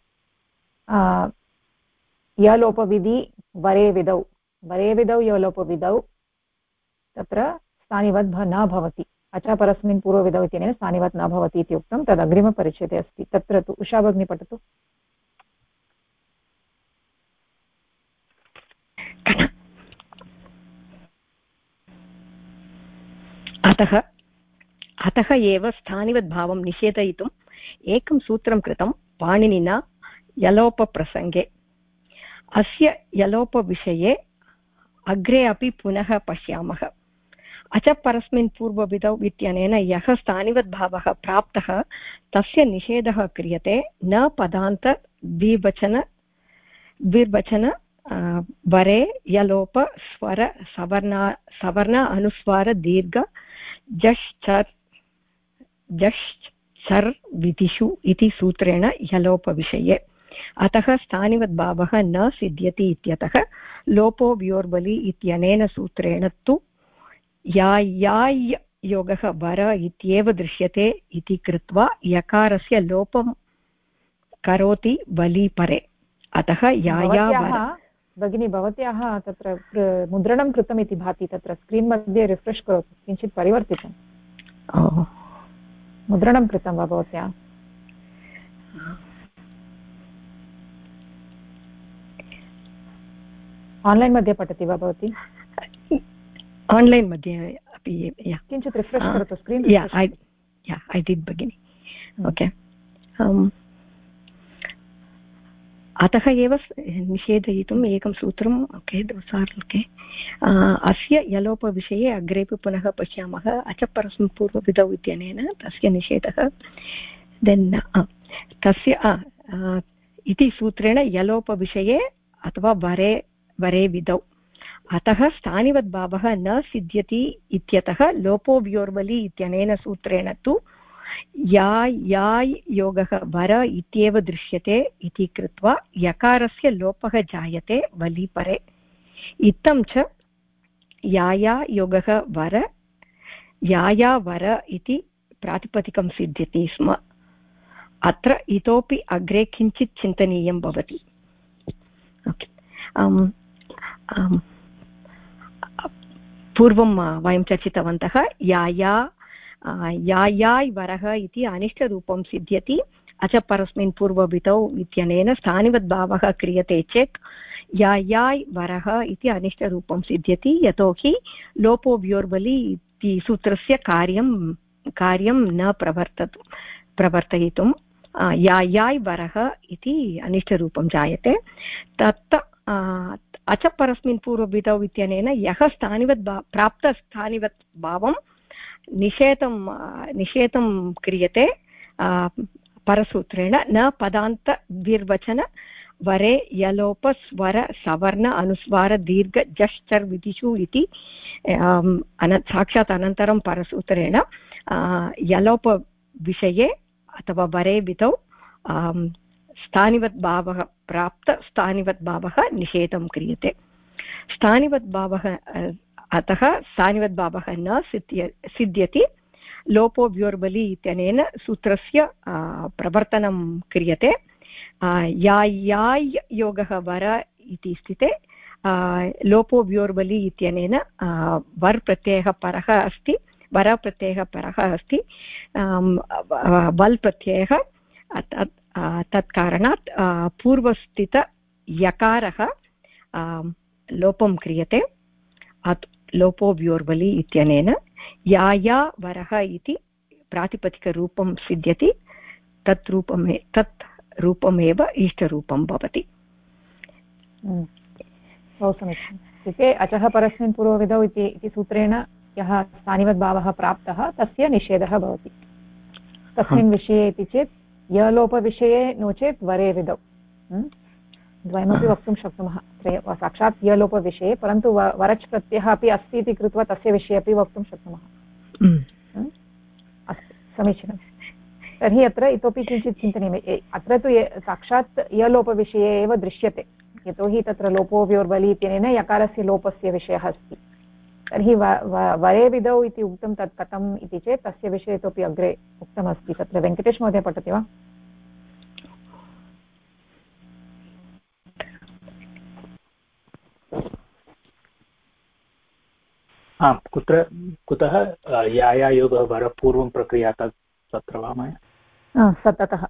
Speaker 1: यलोपविधि वरे विधौ, वरे विधौ यलोपविधौ तत्र स्थानिवद् न भवति। अचः परस्मिन् पूर्वविधौ इत्यनेन स्थानिवद् न भवति इति उक्तं, तद् अग्रिमपरिच्छेदे अस्ति। तत्र तु उषा भगिनी पठतु।
Speaker 5: अतः एव स्थानिवद्भावं निषेधयितुम् एकं सूत्रं कृतं पाणिनिना यलोपप्रसङ्गे। अस्य यलोपविषये अग्रे अपि पुनः पश्यामः। अचः परस्मिन् पूर्वविधौ इत्यनेन यः स्थानिवद्भावः प्राप्तः तस्य निषेधः क्रियते न पदान्त द्विवचन वरे यलोप स्वर सवर्ण अनुस्वार दीर्घ जश्चर् विधिषु इति सूत्रेण यलोपविषये। अतः स्थानिवद्भावः न सिद्ध्यति इत्यतः लोपो व्योर्वलि इत्यनेन सूत्रेण तु यायाय् योगः वर इत्येव दृश्यते इति कृत्वा यकारस्य लोपं करोति वलि परे अतः याया
Speaker 1: भगिनी भवत्याः तत्र मुद्रणं कृतम् इति भाति तत्र स्क्रीन् मध्ये रिफ्रेश् करोतु किञ्चित् परिवर्तितं मुद्रणं कृतं वा भवत्या आन्लैन् मध्ये पठति वा भवती
Speaker 5: आन्लैन् मध्ये अपि
Speaker 1: किञ्चित् रिफ्रेश् करोतु स्क्रीन्
Speaker 5: ऐ डिड् भगिनि ओके अतः एव निषेधयितुम् एकं सूत्रम् ओके ओके अस्य यलोपविषये अग्रेपि पुनः पश्यामः अचपरस्मिन् पूर्वविधौ इत्यनेन तस्य निषेधः देन् तस्य इति सूत्रेण यलोपविषये अथवा वरे वरे विधौ अतः स्थानिवद्भावः न सिद्ध्यति इत्यतः लोपो व्योर्बलि इत्यनेन सूत्रेण तु याय् योगः वर इत्येव दृश्यते इति कृत्वा यकारस्य लोपः जायते वलि परे इत्थं च याया योगः वर याया वर इति प्रातिपदिकं सिद्ध्यति स्म अत्र इतोपि अग्रे किञ्चित् चिन्तनीयं भवति पूर्वं वयं चर्चितवन्तः यायाय् वरः इति अनिष्टरूपं सिद्ध्यति अच परस्मिन् पूर्वविधौ इत्यनेन स्थानिवद्भावः क्रियते चेत् यायाय् वरः इति अनिष्टरूपं सिद्ध्यति यतोहि लोपो व्योर्बलि इति सूत्रस्य कार्यं न प्रवर्तयितुं यायाय् वरः इति अनिष्टरूपं जायते तत् अच परस्मिन् पूर्वविधौ इत्यनेन यः प्राप्तस्थानिवत् भावं निषेधं क्रियते परसूत्रेण न पदान्तद्विर्वचन वरे यलोप स्वर सवर्ण अनुस्वार दीर्घ जश्चर् विधिषु इति साक्षात् अनन्तरं परसूत्रेण यलोपविषये अथवा वरे विधौ स्थानिवद्भावः प्राप्तस्थानिवद्भावः निषेधं क्रियते स्थानिवद्भावः अतः स्थानिवद्भावः न सिद्ध्यति लोपो व्योर्बलि इत्यनेन सूत्रस्य प्रवर्तनं क्रियते याय् योगः वर इति स्थिते लोपो व्योर्बलि इत्यनेन वर् प्रत्ययः परः अस्ति वर प्रत्ययः परः अस्ति वल् प्रत्ययः तत्कारणात् पूर्वस्थित यकारः लोपं क्रियते लोपो व्योर्बलि इत्यनेन याया वरः इति प्रातिपदिकरूपं सिद्ध्यति तत् रूपमेव इष्टरूपं भवति
Speaker 1: बहु समीचीनम् इत्युक्ते अचः परस्मिन् पूर्वविधौ इति सूत्रेण यः स्थानिवद्भावः प्राप्तः तस्य निषेधः भवति तस्मिन् विषये इति चेत् यलोपविषये नो चेत् वरे विधौ द्वयमपि वक्तुं शक्नुमः साक्षात् यलोपविषये परन्तु वरच् प्रत्ययः अपि अस्ति इति कृत्वा तस्य विषये अपि वक्तुं शक्नुमः अस्तु समीचीनं तर्हि अत्र इतोपि किञ्चित् चिन्तनीयम् अत्र तु साक्षात् यलोपविषये एव दृश्यते यतोहि तत्र लोपो व्योर्बलि इत्यनेन यकारस्य लोपस्य विषयः अस्ति तर्हि वरे विधौ इति उक्तं तत् कथम् इति चेत् तस्य विषये इतोपि अग्रे उक्तमस्ति तत्र वेङ्कटेश महोदय पठति वा
Speaker 2: आम् कुतः यायायोगः वर पूर्वं प्रक्रिया तत्र वा मया
Speaker 1: ततः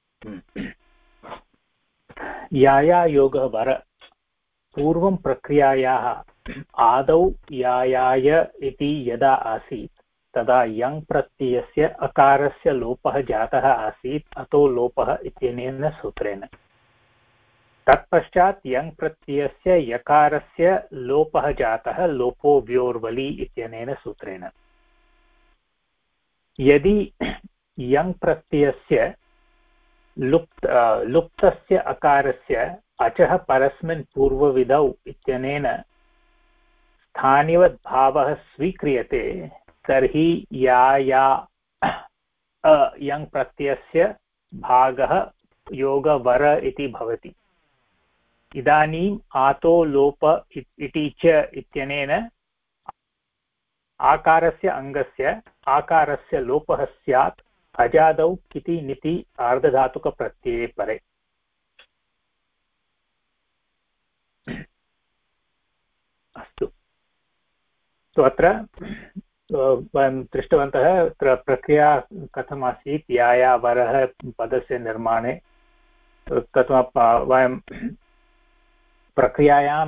Speaker 2: यायायोगः वर पूर्वं प्रक्रियायाः आदौ यायाय इति यदा आसीत् तदा यङ् प्रत्ययस्य अकारस्य लोपः जातः आसीत् अतो लोपः इत्यनेन सूत्रेण तत्पश्चात् यङ् प्रत्ययस्य यकारस्य लोपः जातः लोपो व्योर्बलि इत्यनेन सूत्रेण यदि यङ् प्रत्ययस्य लुप्तस्य अकारस्य अचः परस्मिन् पूर्वविधौ इत्यनेन स्थानिवद्भावः स्वीक्रियते तर्हि या यङ् प्रत्ययस्य भागः योगवर इति भवति इदानीम् आतो लोप इति च इत्यनेन आकारस्य अङ्गस्य आकारस्य लोपः स्यात् अजादौ किति निति आर्धधातुकप्रत्यये परे। अस्तु, तो अत्र वयं दृष्टवन्तः अत्र प्रक्रिया कथमासीत् यायावरः पदस्य निर्माणे। कथं वयं प्रक्रियायां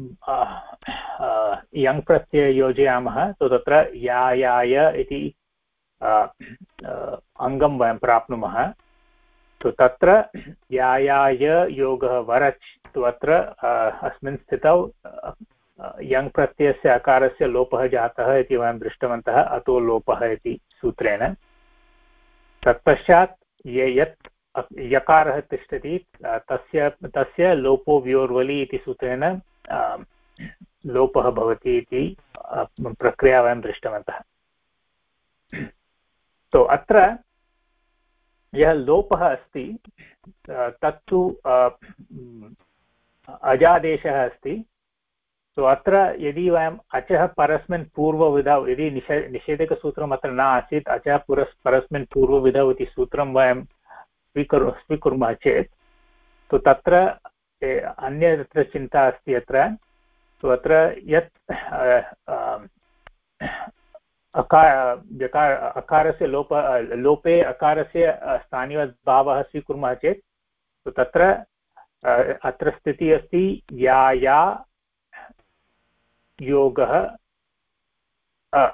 Speaker 2: यङ् प्रत्यय योजयामः, तो तत्र यायाय इति अङ्गं वयं प्राप्नुमः। तो तत्र यायाय योगः वरच्, तु अत्र अस्मिन् स्थितौ यङ् प्रत्ययस्य अकारस्य लोपः जातः इति वयं दृष्टवन्तः, अतो लोपः इति सूत्रेण। तत्पश्चात् यत् यकारः तिष्ठति तस्य लोपो व्योर्वलि इति सूत्रेण लोपः भवति इति प्रक्रिया वयं दृष्टवन्तः। तो अत्र यः लोपः अस्ति तत्तु अजादेशः अस्ति। तो अत्र यदि वयम् अचः परस्मिन् पूर्वविधौ, यदि निषेधकसूत्रम् अत्र न आसीत्, अचः परस्मिन् पूर्वविधौ इति सूत्रं वयं स्वीकुर्मः चेत्, तो तत्र अन्यत्र चिन्ता अस्ति। अत्र तो अत्र यत् अकारस्य लोपे अकारस्य स्थानिवद्भावः स्वीकुर्मः चेत्, तो तत्र अत्र स्थितिः अस्ति या योगः अ।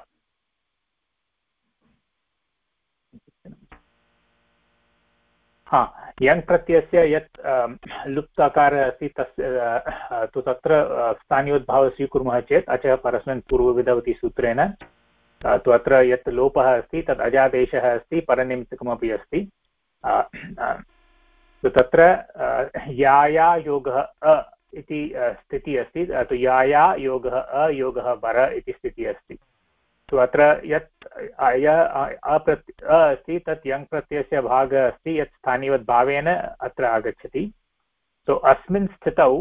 Speaker 2: यङ् प्रत्ययस्य यत् लुप्त आकारः अस्ति तस्य तु तत्र स्थानियोद्भावः स्वीकुर्मः चेत् अचः परस्मिन् पूर्वविधौ इति सूत्रेण, तु अत्र यत् लोपः अस्ति तद् अजादेशः अस्ति, परनिमित्तकमपि अस्ति। तत्र याया योगः अ इति स्थितिः अस्ति। तु याया योगः अ योगः वर इति स्थितिः अस्ति। तो अत्र यत् अस्ति तत् यङ् प्रत्ययस्य भागः अस्ति, यत् स्थानिवद्भावेन अत्र आगच्छति। तो अस्मिन् स्थितौ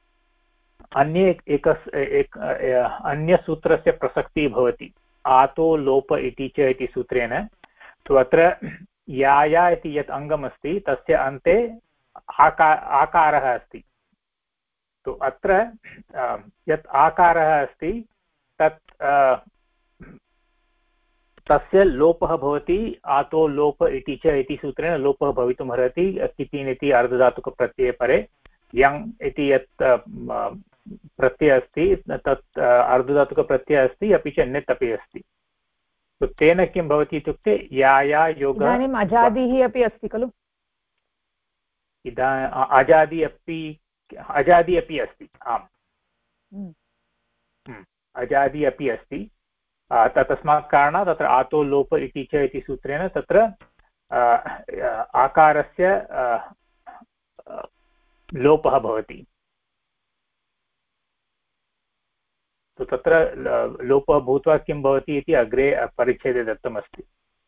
Speaker 2: अन्यसूत्रस्य प्रसक्तिः भवति, आतो लोप इति च इति सूत्रेण। तो अत्र याया इति यत् अङ्गमस्ति तस्य अन्ते आकारः अस्ति। तो अत्र यत् आकारः अस्ति तत् तस्य लोपः भवति, आतो लोप इति च इति सूत्रेण लोपः भवितुमर्हति किति निति अर्धधातुकप्रत्यये परे। यङ् इति यत् प्रत्ययः अस्ति तत् अर्धधातुकप्रत्ययः अस्ति, अपि च नित् अपि अस्ति। तो तेन किं भवति इत्युक्ते याया योगः,
Speaker 1: इदानीम् अजादिः अपि अस्ति खलु,
Speaker 2: अजादि अपि अस्ति। आम्, अजादि अपि अस्ति। तस्मात् कारणात् तत्र आतो लोप इति च इति सूत्रेण तत्र आकारस्य लोपः भवति। तो तत्र लोपः भूत्वा किं भवति इति अग्रे परिच्छेदे दत्तमस्ति।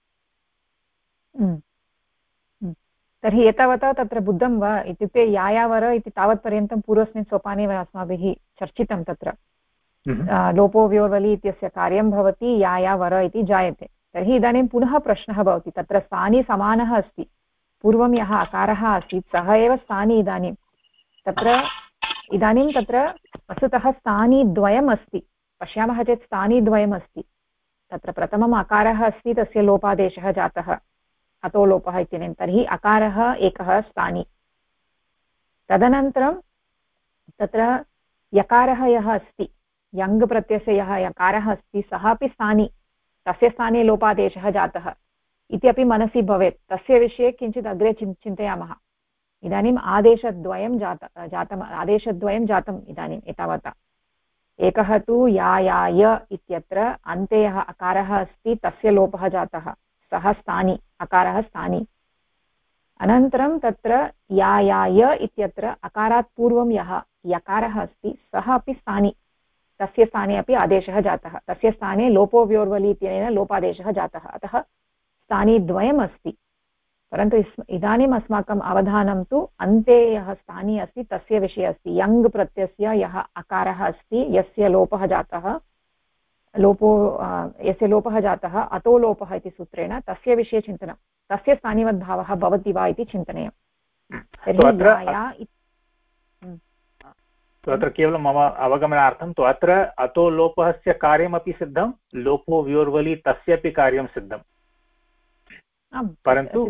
Speaker 1: तर्हि एतावता तत्र बुद्धं वा इत्युक्ते यायावर इति तावत्पर्यन्तं पूर्वस्मिन् सोपाने अस्माभिः चर्चितं। तत्र लोपो व्योर्वलि इत्यस्य कार्यं भवति यायावर इति जायते। तर्हि इदानीं पुनः प्रश्नः भवति, तत्र स्थानी समानः अस्ति, पूर्वं यः अकारः आसीत् सः एव स्थानी इदानीं तत्र वस्तुतः स्थानीद्वयम् अस्ति। पश्यामः चेत् स्थानीद्वयम् अस्ति। तत्र प्रथमम् अकारः अस्ति, तस्य लोपादेशः जातः अतो लोपः इत्यनेन, तर्हि अकारः एकः स्थानी। तदनन्तरं तत्र यकारः यः अस्ति, यङ् प्रत्ययस्य यः यकारः अस्ति सः अपि स्थानी, तस्य स्थाने लोपादेशः जातः इति अपि मनसि भवेत्। तस्य विषये किञ्चित् अग्रे चिन्तयामः। इदानीम् आदेशद्वयं आदेशद्वयं जातम् इदानीम् एतावता। एकः तु यायाय इत्यत्र अन्ते यः अकारः अस्ति तस्य लोपः जातः, सः स्थानी, अकारः स्थानी। अनन्तरं तत्र यायाय इत्यत्र अकारात् पूर्वं यः यकारः अस्ति सः अपि स्थानी, तस्य स्थाने अपि आदेशः जातः, तस्य स्थाने लोपो व्योर्वलि इत्यनेन लोपादेशः जातः। अतः स्थानीद्वयम् अस्ति। परन्तु इदानीम् अस्माकम् अवधानं तु अन्ते यः स्थानी अस्ति तस्य विषये अस्ति। यङ् प्रत्ययस्य यः अकारः अस्ति यस्य लोपः जातः लोपो यस्य लोपः जातः अतो लोपः इति सूत्रेण तस्य विषये चिन्तनं तस्य स्थानिवद्भावः भवति वा इति चिन्तनीयं तर्हि
Speaker 2: अत्र केवलं मम अवगमनार्थं तु अत्र अतो लोपस्य कार्यमपि सिद्धं लोपो व्योर्वलि तस्यापि कार्यं सिद्धं परन्तु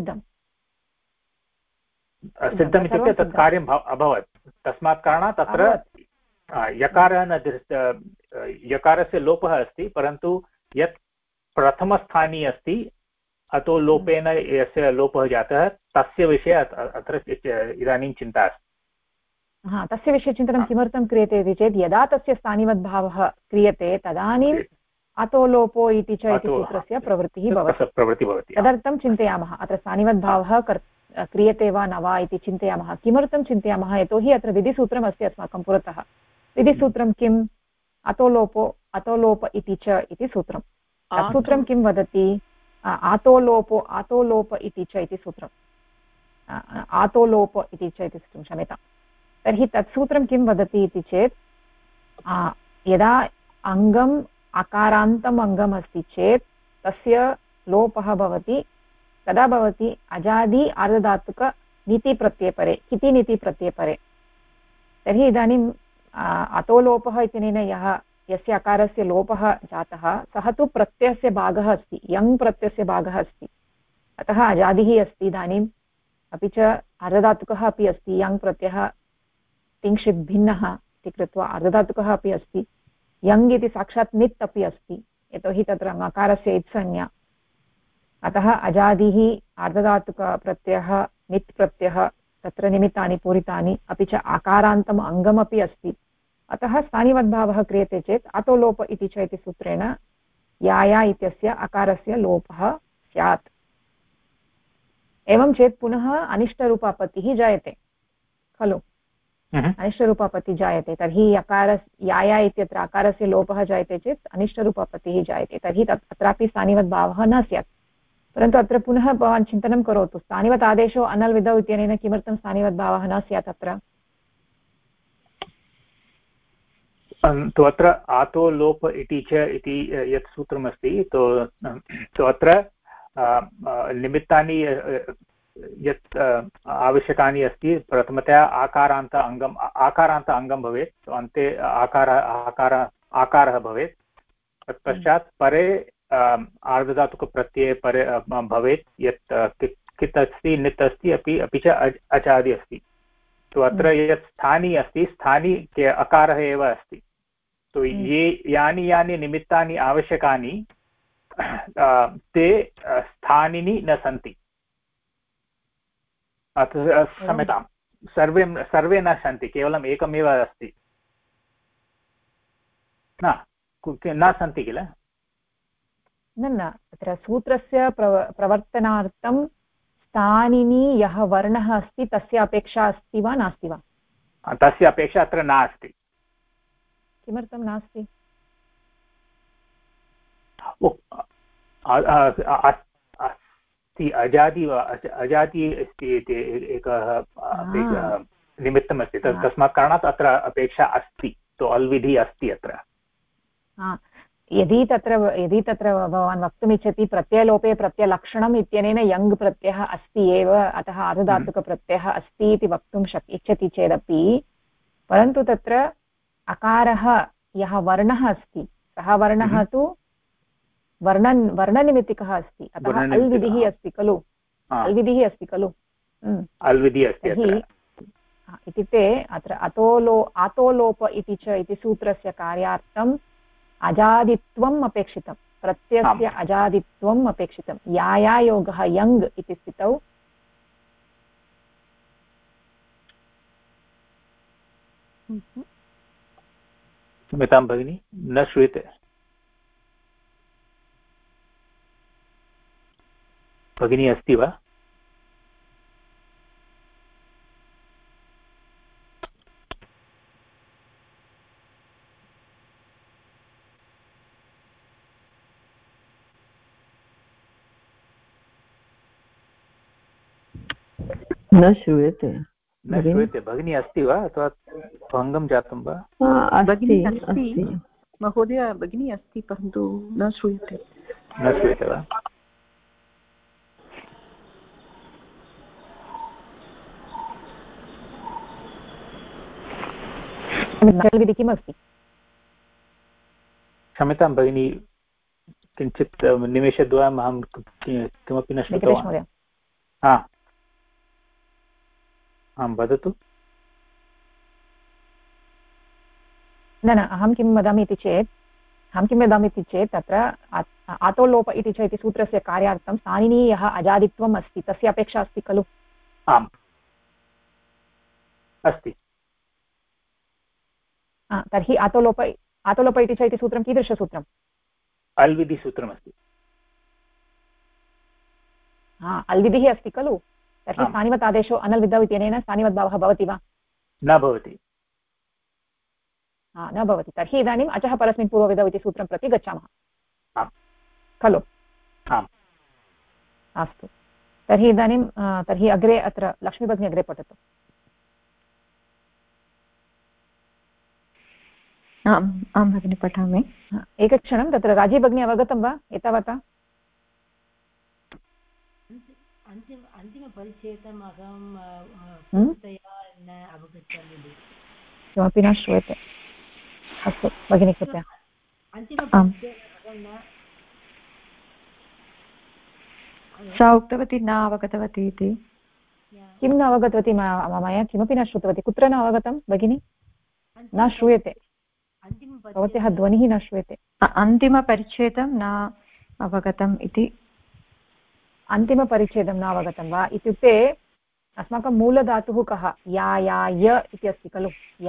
Speaker 2: सिद्धम् इत्युक्ते तत् कार्यम् अभवत् तस्मात् कारणात् तत्र यकारः न यकारस्य लोपः अस्ति परन्तु यत् प्रथमस्थानी अस्ति अतो लोपेन यस्य लोपः जातः तस्य विषये अत्र इदानीं चिन्ता अस्ति
Speaker 1: तस्य विषये चिन्तनं किमर्थं क्रियते इति चेत् यदा तस्य स्थानिवद्भावः क्रियते तदानीम् अतो लोपो इति च इति सूत्रस्य प्रवृत्तिः भवति तदर्थं चिन्तयामः अत्र स्थानिवद्भावः क्रियते वा न वा इति चिन्तयामः किमर्थं चिन्तयामः यतोहि अत्र विधिसूत्रम् अस्ति अस्माकं पुरतः विधिसूत्रं किम् अतो लोप इति च इति सूत्रं सूत्रं किं वदति आतो लोप इति च इति सूत्रम् आतो लोप इति च इति सूत्रं क्षम्यतां तर्हि तत् सूत्रं किं वदति इति चेत् यदा अङ्गम् अकारान्तम् अङ्गम् अस्ति चेत् तस्य लोपः भवति कदा भवति अजादि आर्धधातुक नीतिप्रत्ययपरे किति नीतिप्रत्ययपरे तर्हि इदानीम् अतो लोपः इत्यनेन यस्य अकारस्य लोपः जातः सः तु प्रत्ययस्य भागः अस्ति यङ् प्रत्ययस्य भागः अस्ति अतः अजादिः अस्ति इदानीम् अपि च आर्धधातुकः अपि अस्ति यङ् प्रत्ययः तिंशित् भिन्नः इति कृत्वा आर्धधातुकः अपि अस्ति यङ् इति साक्षात् नित् अपि अस्ति यतोहि तत्र मकारस्य इत्संज्ञा अतः अजादिः आर्धधातुकप्रत्ययः नित् प्रत्ययः तत्र निमित्तानि पूरितानि अपि च आकारान्तम् अङ्गमपि अस्ति अतः स्थानिवद्भावः क्रियते चेत् अतो लोप इति च इति सूत्रेण या इत्यस्य अकारस्य लोपः स्यात् एवं चेत् पुनः अनिष्टरूपापत्तिः जायते खलु अनिष्टरूपापत्तिः जायते तर्हि या इत्यत्र अकारस्य लोपः जायते चेत् अनिष्टरूपापत्तिः जायते तर्हि अत्रापि स्थानिवद्भावः न स्यात् परन्तु अत्र पुनः भवान् चिन्तनं करोतु स्थानिवत् आदेशो अनल् विधौ इत्यनेन किमर्थं स्थानिवद्भावः न स्यात् अत्र
Speaker 2: तु अत्र आतो लोप इति च इति यत् सूत्रमस्ति तु अत्र निमित्तानि यत् आवश्यकानि अस्ति प्रथमतया आकारान्त अङ्गं भवेत् अन्ते आकारः भवेत् तत्पश्चात् परे आर्धधातुकप्रत्यये परे भवेत् यत् कित् अस्ति नित् अस्ति अपि च अचादि अस्ति तु अत्र यत् स्थानी अस्ति स्थानी अकारः एव अस्ति तो यानि निमित्तानि आवश्यकानि ते स्थानिनि न सन्ति क्षम्यतां सर्वे न सन्ति केवलम् एकमेव अस्ति न सन्ति किल
Speaker 1: न अत्र सूत्रस्य प्रवर्तनार्थं स्थानिनि यः वर्णः अस्ति तस्य अपेक्षा अस्ति वा नास्ति वा
Speaker 2: तस्य अपेक्षा अत्र नास्ति
Speaker 1: किमर्थं नास्ति
Speaker 2: अस्ति अजादि अस्ति इति एकः निमित्तमस्ति तस्मात् कारणात् अत्र अपेक्षा अस्ति तो अल्विधि अस्ति अत्र
Speaker 1: यदि तत्र भवान् वक्तुमिच्छति प्रत्ययलोपे प्रत्ययलक्षणम् इत्यनेन यङ् प्रत्ययः अस्ति एव अतः आर्धधातुकप्रत्ययः अस्ति इति वक्तुं इच्छति चेदपि परन्तु तत्र अकारः यः वर्णः अस्ति सः वर्णः तु वर्णनिमित्तिकः अस्ति अतः अल्विधिः अस्ति खलु अल्विधिः अस्ति खलु
Speaker 2: अल्विधिः अस्ति
Speaker 1: इत्युक्ते अत्र आतोलोप इति च इति सूत्रस्य कार्यार्थम् अजादित्वम् अपेक्षितं प्रत्ययस्य अजादित्वम् अपेक्षितं या योगः यङ् इति स्थितौ
Speaker 2: क्षम्यतां भगिनी न श्रूयते भगिनी अस्ति वा
Speaker 6: न श्रूयते
Speaker 2: भगिनी अस्ति वा अथवा भङ्गं जातं वा
Speaker 6: अस्ति
Speaker 7: महोदय भगिनी अस्ति परन्तु न श्रूयते।
Speaker 2: न श्रूयते वा?
Speaker 1: विधि किमस्ति?
Speaker 2: क्षम्यतां भगिनी, किञ्चित् निमेषद्वयम् अहं किमपि न श्रुतवान्। आं वदतु।
Speaker 1: न अहं किं वदामि इति चेत् तत्र आतोलोप इति च इति सूत्रस्य कार्यार्थं स्थानिनी यः अजादित्वम् अस्ति तस्य अपेक्षा अस्ति खलु?
Speaker 2: आम् अस्ति।
Speaker 1: तर्हि आतोलोप इति च इति सूत्रं कीदृशसूत्रम्?
Speaker 2: अल्विधिसूत्रमस्ति।
Speaker 1: अल्विधिः अस्ति खलु? तर्हि स्थानिवत् आदेशो अनल्विधौ इत्यनेन स्थानिवद्भावः भवति वा?
Speaker 2: न भवति।
Speaker 1: न भवति। तर्हि इदानीम् अचः परस्मिन् पूर्वविधौ इति सूत्रं प्रति गच्छामः खलु? अस्तु, तर्हि इदानीं तर्हि अग्रे अत्र लक्ष्मीभगिनी अग्रे पठतु।
Speaker 8: आं भगिनि पठामि।
Speaker 1: एकक्षणं, तत्र राजीव भगिनी अवगतं वा एतावता?
Speaker 9: अन्तिमपरिच्छेदम् अहं पूर्णतया न अवगच्छामि।
Speaker 1: किमपि न श्रूयते। अस्तु भगिनी, कृपया।
Speaker 8: सा उक्तवती न अवगतवती इति।
Speaker 1: किं न अवगतवती? मया किमपि न श्रुतवती। कुत्र न अवगतं भगिनी? न श्रूयते, भवत्याः ध्वनिः न श्रूयते।
Speaker 8: अन्तिमपरिच्छेदं न अवगतम् इति।
Speaker 1: अन्तिमपरिच्छेदं न अवगतं वा? इत्युक्ते अस्माकं मूलधातुः कः? यायाय इति अस्ति खलु?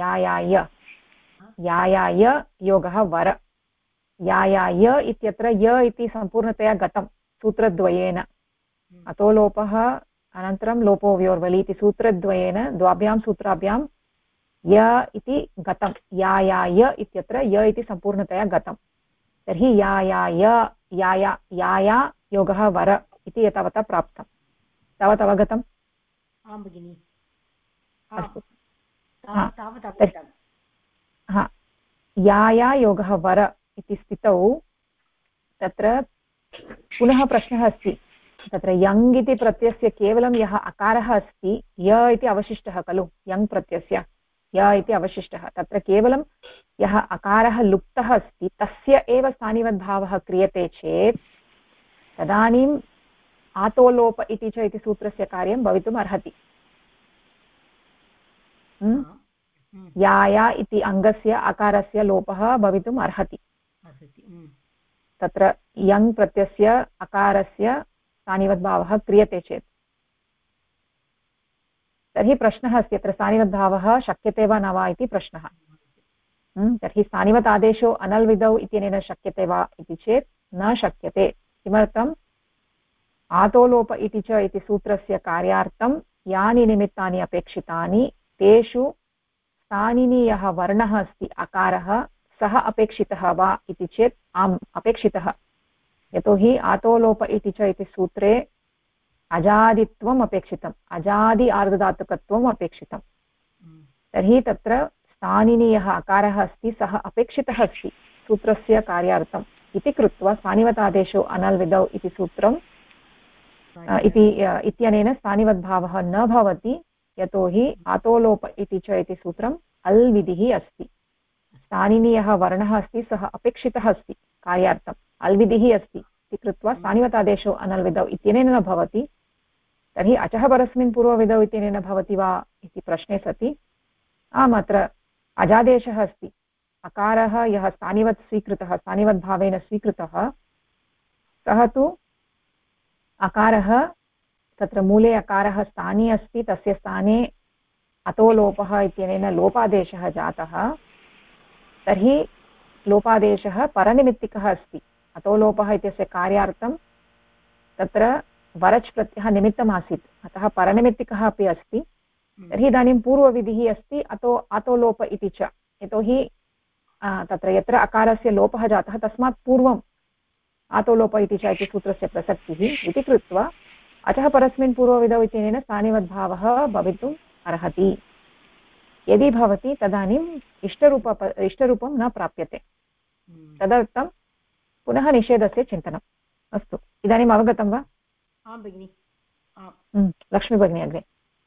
Speaker 1: यायाय योगः वर। यायाय इत्यत्र य इति सम्पूर्णतया गतं सूत्रद्वयेन। अतो लोपः अनन्तरं लोपो व्योर्वलि इति सूत्रद्वयेन द्वाभ्यां सूत्राभ्यां य इति गतं। यायाय इत्यत्र य इति सम्पूर्णतया गतं। तर्हि याया योगः वर इति एतावता प्राप्तं। तावत् अवगतम्?
Speaker 9: आं भगिनि।
Speaker 1: अस्तु, याया योगः वर इति स्थितौ तत्र पुनः प्रश्नः अस्ति। तत्र यङ् इति प्रत्ययस्य केवलं यः अकारः अस्ति, य इति अवशिष्टः खलु? यङ् प्रत्ययस्य य इति अवशिष्टः। तत्र केवलं यः अकारः लुप्तः अस्ति तस्य एव स्थानिवद्भावः क्रियते चेत् तदानीम् आतोलोप इति च इति सूत्रस्य कार्यं भवितुम् अर्हति। याया इति अङ्गस्य अकारस्य लोपः भवितुम् अर्हति। तत्र यङ् प्रत्ययस्य अकारस्य स्थानिवद्भावः क्रियते चेत् तर्हि प्रश्नः अस्ति, अत्र स्थानिवद्भावः शक्यते वा न वा इति प्रश्नः। तर्हि स्थानिवत् आदेशो अनल्विधौ इत्यनेन शक्यते वा इति चेत् न शक्यते। किमर्थम्? आतोलोप इति च इति सूत्रस्य कार्यार्थं यानि निमित्तानि अपेक्षितानि तेषु स्थानिनी यः वर्णः अस्ति अकारः सः अपेक्षितः वा इति चेत् आम् अपेक्षितः। यतोहि आतोलोप इति च इति सूत्रे अजादित्वम् अपेक्षितम्, अजादि आर्धधातुकत्वम् अपेक्षितं। तर्हि तत्र स्थानिनी यः अकारः अस्ति सः अपेक्षितः अस्ति सूत्रस्य कार्यार्थम् इति कृत्वा स्थानिवत् आदेशो अनल्विधौ इति सूत्रम् इत्यनेन स्थानिवद्भावः न भवति। यतोहि आतोलोप इति च इति सूत्रम् अल्विधिः अस्ति। स्थानिनी यः वर्णः अस्ति सः अपेक्षितः अस्ति कार्यार्थम्, अल्विधिः अस्ति इति कृत्वा स्थानिवत् आदेशो अनल्विधौ इत्यनेन न भवति। तर्हि अचः परस्मिन् पूर्वविधौ इत्यनेन भवति वा इति प्रश्ने सति आम्, अत्र अजादेशः अस्ति। अकारः यः स्थानिवत् स्वीकृतः, स्थानिवद्भावेन स्वीकृतः, सः तु अकारः तत्र मूले अकारः स्थाने अस्ति, तस्य स्थाने अतोलोपः इत्यनेन लोपादेशः जातः। तर्हि लोपादेशः परनिमित्तिकः अस्ति। अतोलोपः इत्यस्य कार्यार्थं तत्र वरच् प्रत्ययः निमित्तमासीत्, अतः परनिमित्तिकः अपि अस्ति। तर्हि इदानीं पूर्वविधिः अस्ति अतोलोप इति च। यतोहि तत्र यत्र अकारस्य लोपः जातः तस्मात् पूर्वम् आतोलोप इति च इति सूत्रस्य प्रसक्तिः इति कृत्वा अतः परस्मिन् पूर्वविधौ इत्यनेन स्थानिवद्भावः भवितुम् अर्हति। यदि भवति तदानीम् इष्टरूपं न प्राप्यते। तदर्थं पुनः निषेधस्य चिन्तनम् अस्तु इदानीम् अवगतं वा
Speaker 9: आं भगिनि
Speaker 1: लक्ष्मी भगिनी अग्रे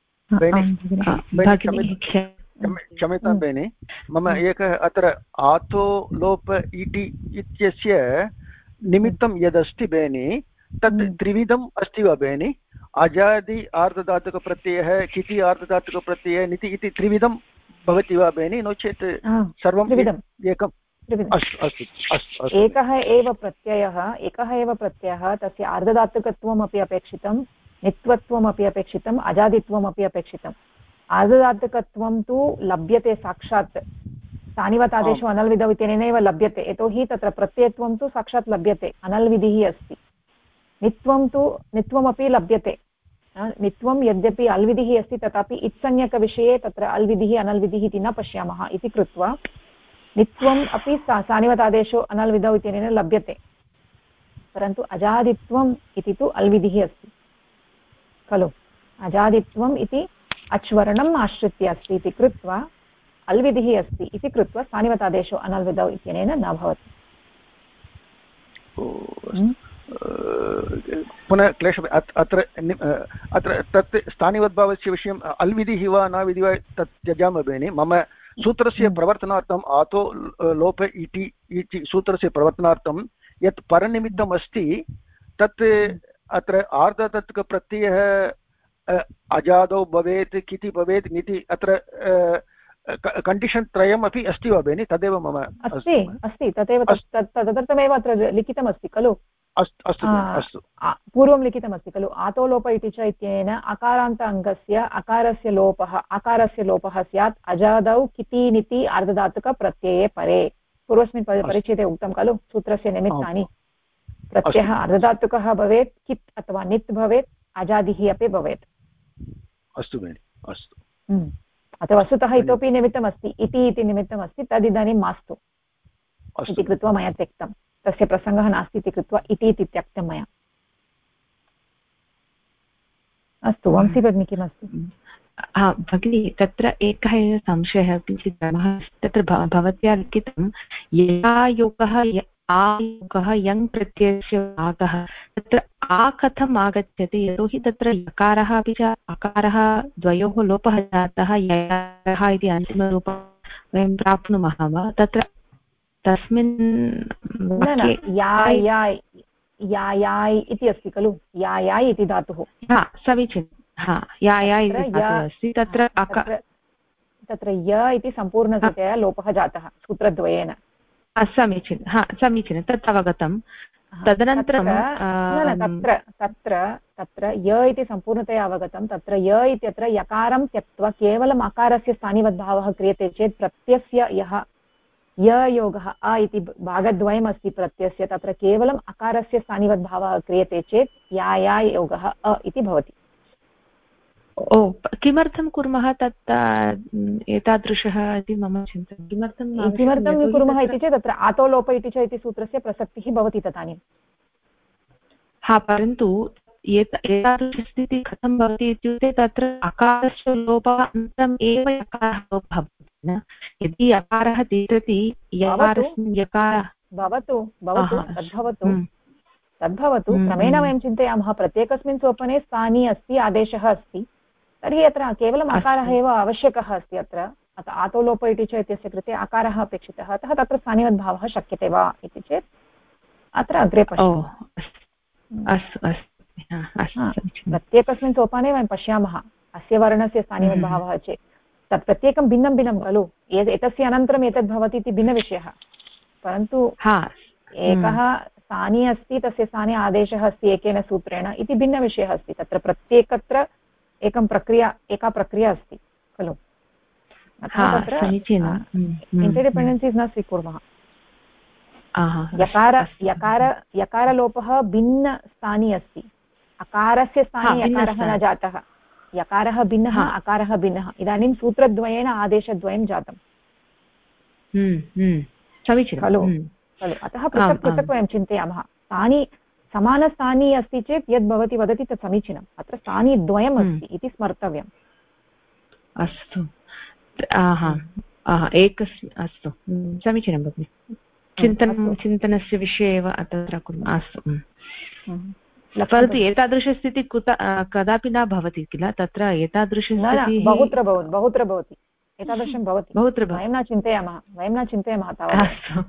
Speaker 3: क्षम्यतां बेनि मम एकः अत्र आतो लोप इति इत्यस्य निमित्तं यदस्ति बेनि तत् त्रिविधम् अस्ति वा बेनि अजादि आर्धधातुकप्रत्ययः किति आर्धधातुकप्रत्ययः निति इति त्रिविधं भवति वा बेनि नो चेत् सर्वम् एकम् अस्तु अस्तु अस्तु
Speaker 1: एकः एव प्रत्ययः तस्य आर्धधातुकत्वमपि अपेक्षितं नित्वत्वमपि अपेक्षितम् अजादित्वमपि अपेक्षितम् आर्धधातुकत्वं तु लभ्यते साक्षात् सानिवतादेषु अनल्विधौ इत्यनेनैव लभ्यते यतोहि तत्र प्रत्ययत्वं तु साक्षात् लभ्यते अनल्विधिः अस्ति नित्वमपि लभ्यते नित्वं यद्यपि अल्विधिः अस्ति तथापि इत्संज्ञकविषये तत्र अल्विधिः अनल्विधिः इति न पश्यामः इति कृत्वा नित्वम् अपि सानिवतादेषु अनल्विधौ इत्यनेन लभ्यते परन्तु अजादित्वम् इति तु अल्विधिः अस्ति खलु अजादित्वम् इति अच्वर्णम् आश्रित्य अस्ति इति कृत्वा अल्विधिः अस्ति इति कृत्वा सानिवतादेषु अनल्विधौ इत्यनेन न भवति
Speaker 3: पुनः क्लेशः अत्र तत् स्थानिवद्भावस्य विषयम् अल्विधिः वा न विधि वा तत् त्यजामः बेनि मम सूत्रस्य प्रवर्तनार्थम् आतो लोप इति सूत्रस्य प्रवर्तनार्थं यत् परनिमित्तम् अस्ति तत् अत्र आर्धधातुकप्रत्ययः अजादौ भवेत् किति भवेत् इति अत्र कण्डीषन् त्रयमपि अस्ति वा बेनि तदेव मम
Speaker 1: अस्ति तदेव तदर्थमेव अत्र लिखितमस्ति खलु
Speaker 3: अस्तु अस्तु
Speaker 1: पूर्वं लिखितमस्ति खलु आतो लोप इति च इत्यनेन अकारान्त अङ्गस्य आकारस्य लोपः स्यात् अजादौ किति निति आर्धधातुकप्रत्यये परे पूर्वस्मिन् परिच्छेदे उक्तं खलु सूत्रस्य निमित्तानि प्रत्ययः आर्धधातुकः भवेत् कित् अथवा नित् भवेत् अजादिः अपि भवेत्
Speaker 3: अस्तु बेनि अस्तु
Speaker 1: अत्र वस्तुतः इतोपि निमित्तमस्ति इति निमित्तमस्ति तदिदानीं मास्तु इति कृत्वा मया त्यक्तं तस्य प्रसङ्गः नास्ति इति कृत्वा इति त्यक्तं मया अस्तु वंशी भगिनी किमस्ति
Speaker 8: भगिनी तत्र एकः एव संशयः किञ्चित् तत्र भवत्या लिखितं यया योगः आयोगः यङ् प्रत्ययस्य भागः तत्र आ कथम् आगच्छति यतोहि तत्र यकारः अपि च अकारः द्वयोः लोपः जातः यकारः इति अन्तिमरूपं वयं प्राप्नुमः वा तत्र तस्मिन्
Speaker 1: यायाय् इति अस्ति खलु यायाय् इति धातुः
Speaker 8: समीचीनं यायाय् इति धातुः अस्ति तत्र
Speaker 1: य इति सम्पूर्णतया लोपः जातः सूत्रद्वयेन
Speaker 8: समीचीनं तत् अवगतं तदनन्तरं
Speaker 1: तत्र य इति सम्पूर्णतया अवगतं तत्र य इत्यत्र यकारं त्यक्त्वा केवलम् अकारस्य स्थानिवद्भावः क्रियते चेत् प्रत्ययस्य यः य-योगः अ इति भागद्वयम् अस्ति प्रत्ययस्य तत्र केवलम् अकारस्य स्थानिवद्भावः क्रियते चेत् यायायोगः अ इति भवति
Speaker 8: किमर्थं कुर्मः तत् एतादृशः इति मम चिन्तनं
Speaker 1: किमर्थं कुर्मः इति चेत् तत्र आतो लोप इति च इति सूत्रस्य प्रसक्तिः भवति तदानीं
Speaker 8: परन्तु एतादृशस्थितिः कथं भवति इत्युक्ते तत्र अकारस्य लोपानन्तरम् एव यकारः लोपः भवति न यदि यकारः तिष्ठति
Speaker 1: तद्भवतु क्रमेण वयं चिन्तयामः प्रत्येकस्मिन् सोपाने स्थानी अस्ति आदेशः अस्ति तर्हि अत्र केवलम् अकारः एव आवश्यकः अस्ति अत्र आतो लोप इति च इत्यस्य कृते अकारः अपेक्षितः अतः तत्र स्थानिवद्भावः शक्यते वा इति चेत् अत्र अग्रे प्रत्येकस्मिन् सोपाने वयं पश्यामः अस्य वर्णस्य स्थानिवद्भावः चेत् तत् प्रत्येकं भिन्नं भिन्नं खलु एतस्य अनन्तरम् एतद् भवति इति भिन्नविषयः परन्तु एकः स्थाने अस्ति तस्य स्थाने आदेशः अस्ति एकेन सूत्रेण इति भिन्नविषयः अस्ति तत्र प्रत्येकत्र एका प्रक्रिया अस्ति खलु इंटरडिपेंडेन्सीस् न स्वीकुर्मः यकारलोपः भिन्नस्थानी अस्ति अकारस्य स्थाने यकारः न जातः यकारः भिन्नः अकारः भिन्नः इदानीं सूत्रद्वयेन आदेशद्वयं जातम्
Speaker 8: समीचीनं
Speaker 1: खलु अतः पृथक् पृथक् वयं चिन्तयामः स्थानी समानस्थानी अस्ति चेत् यद् भवती वदति तत् समीचीनम् अत्र स्थानी द्वयम् अस्ति इति स्मर्तव्यम्
Speaker 8: अस्तु अस्तु समीचीनं भगिनि चिन्तनस्य विषये एव तत्र कुर्मः। अस्तु, परन्तु एतादृशस्थितिः कदापि न भवति किल, तत्र एतादृशस्थितिः
Speaker 1: बहुत्र भवति, एतादृशं भवति, वयं न चिन्तयामः तावत्।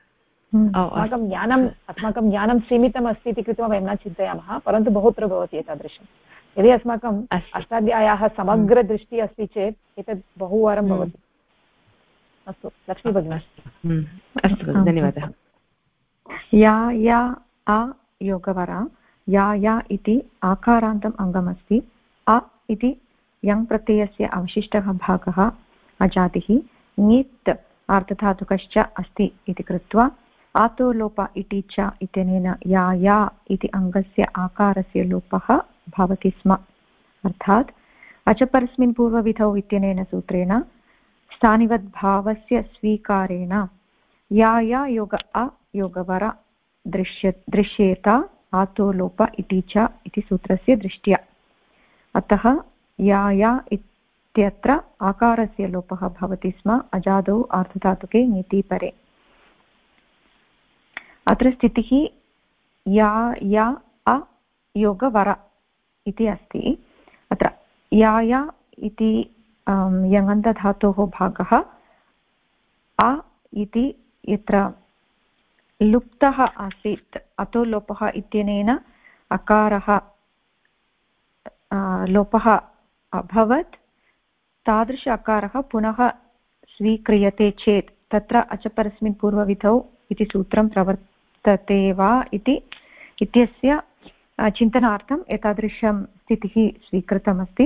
Speaker 1: अस्माकं ज्ञानं सीमितम् अस्ति इति कृत्वा वयं न चिन्तयामः, परन्तु बहुत्र भवति एतादृशं। यदि अस्माकम् अष्टाध्याय्याः समग्रदृष्टिः अस्ति चेत् एतत् बहुवारं भवति। अस्तु, लक्ष्मी भगिनी।
Speaker 8: अस्तु, धन्यवादः।
Speaker 5: या आ योगवरा, या इति आकारान्तम् अङ्गमस्ति, अ इति यङ् प्रत्ययस्य अवशिष्टः भागः अजादिः, ङित् आर्धधातुकश्च अस्ति इति कृत्वा आतो लोप इति च इत्यनेन या इति अङ्गस्य आकारस्य लोपः भवति स्म। अर्थात् अचपरस्मिन् पूर्वविधौ इत्यनेन सूत्रेण स्थानिवद्भावस्य स्वीकारेण या योग अ योगवर दृश्येत आतो लोप इति च इति सूत्रस्य दृष्ट्या। अतः या इत्यत्र आकारस्य लोपः भवति स्म अजादौ आर्धधातुके ङिति परे। अत्र स्थितिः या अ योगवर इति अस्ति। अत्र या इति यङन्तधातोः भागः अ इति यत्र लुप्तः आसीत्, अतो लोपः इत्यनेन अकारः लोपः अभवत्, तादृश अकारः पुनः स्वीक्रियते चेत् तत्र अचपरस्मिन् पूर्वविधौ इति सूत्रं प्रवर्तते वा इत्यस्य चिन्तनार्थम् एतादृशं स्थितिः स्वीकृतमस्ति।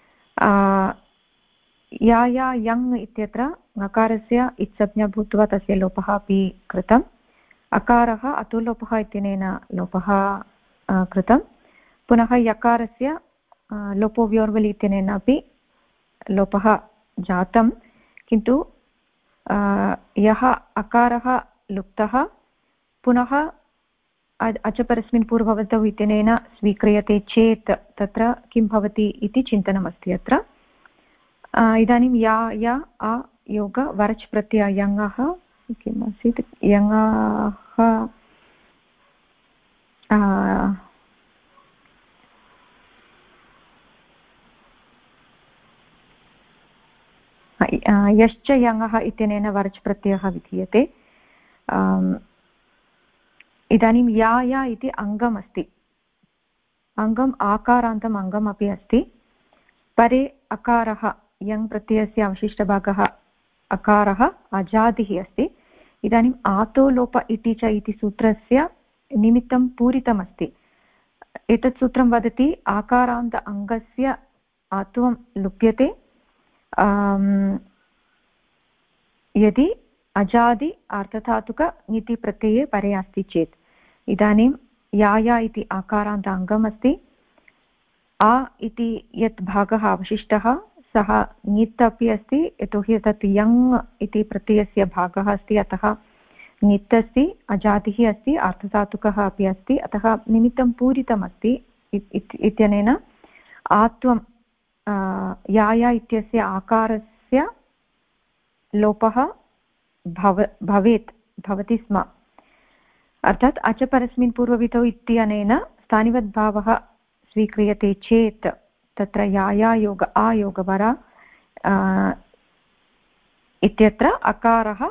Speaker 5: या यङ् इत्यत्र अकारस्य इत्संज्ञा भूत्वा तस्य लोपः अपि कृतम्, अकारः अतोलोपः इत्यनेन लोपः कृतं, पुनः यकारस्य लोपो व्योर्वलि इत्यनेन अपि लोपः जातं, किन्तु यः अकारः लुप्तः पुनः अचपरस्मिन् पूर्ववतौ इत्यनेन स्वीक्रियते चेत् तत्र किं भवति इति चिन्तनमस्ति अत्र। इदानीं या आ योग वरच् प्रत्यय यङः किम् आसीत्, यङः यश्च यङः इत्यनेन वरच् प्रत्ययः विधीयते। इदानीं या इति अङ्गम् अस्ति, अङ्गम् आकारान्तम् अङ्गम् अपि अस्ति, परे अकारः यङ् प्रत्ययस्य अवशिष्टभागः अकारः अजादिः अस्ति। इदानीम् आतो लोप इति च इति सूत्रस्य निमित्तं पूरितमस्ति। एतत् सूत्रं वदति आकारान्त अङ्गस्य आत्वं लुप्यते यदि अजादि आर्धधातुक ङिति प्रत्यये परे अस्ति चेत्। इदानीं या इति आकारान्त अङ्गम् अस्ति, आ इति यत् भागः अवशिष्टः सः ङित् अपि अस्ति, यतोहि तत् यङ् इति प्रत्ययस्य भागः अस्ति, अतः ङित् अस्ति, अजादिः अस्ति, आर्धधातुकः अपि अस्ति, अतः निमित्तं पूरितमस्ति इत्यनेन आत्वं या इत्यस्य आकारस्य लोपः भवति स्म। अर्थात् अचपरस्मिन् पूर्वविधौ इत्यनेन स्थानिवद्भावः स्वीक्रियते चेत् तत्र या योग आयोगवर इत्यत्र अकारः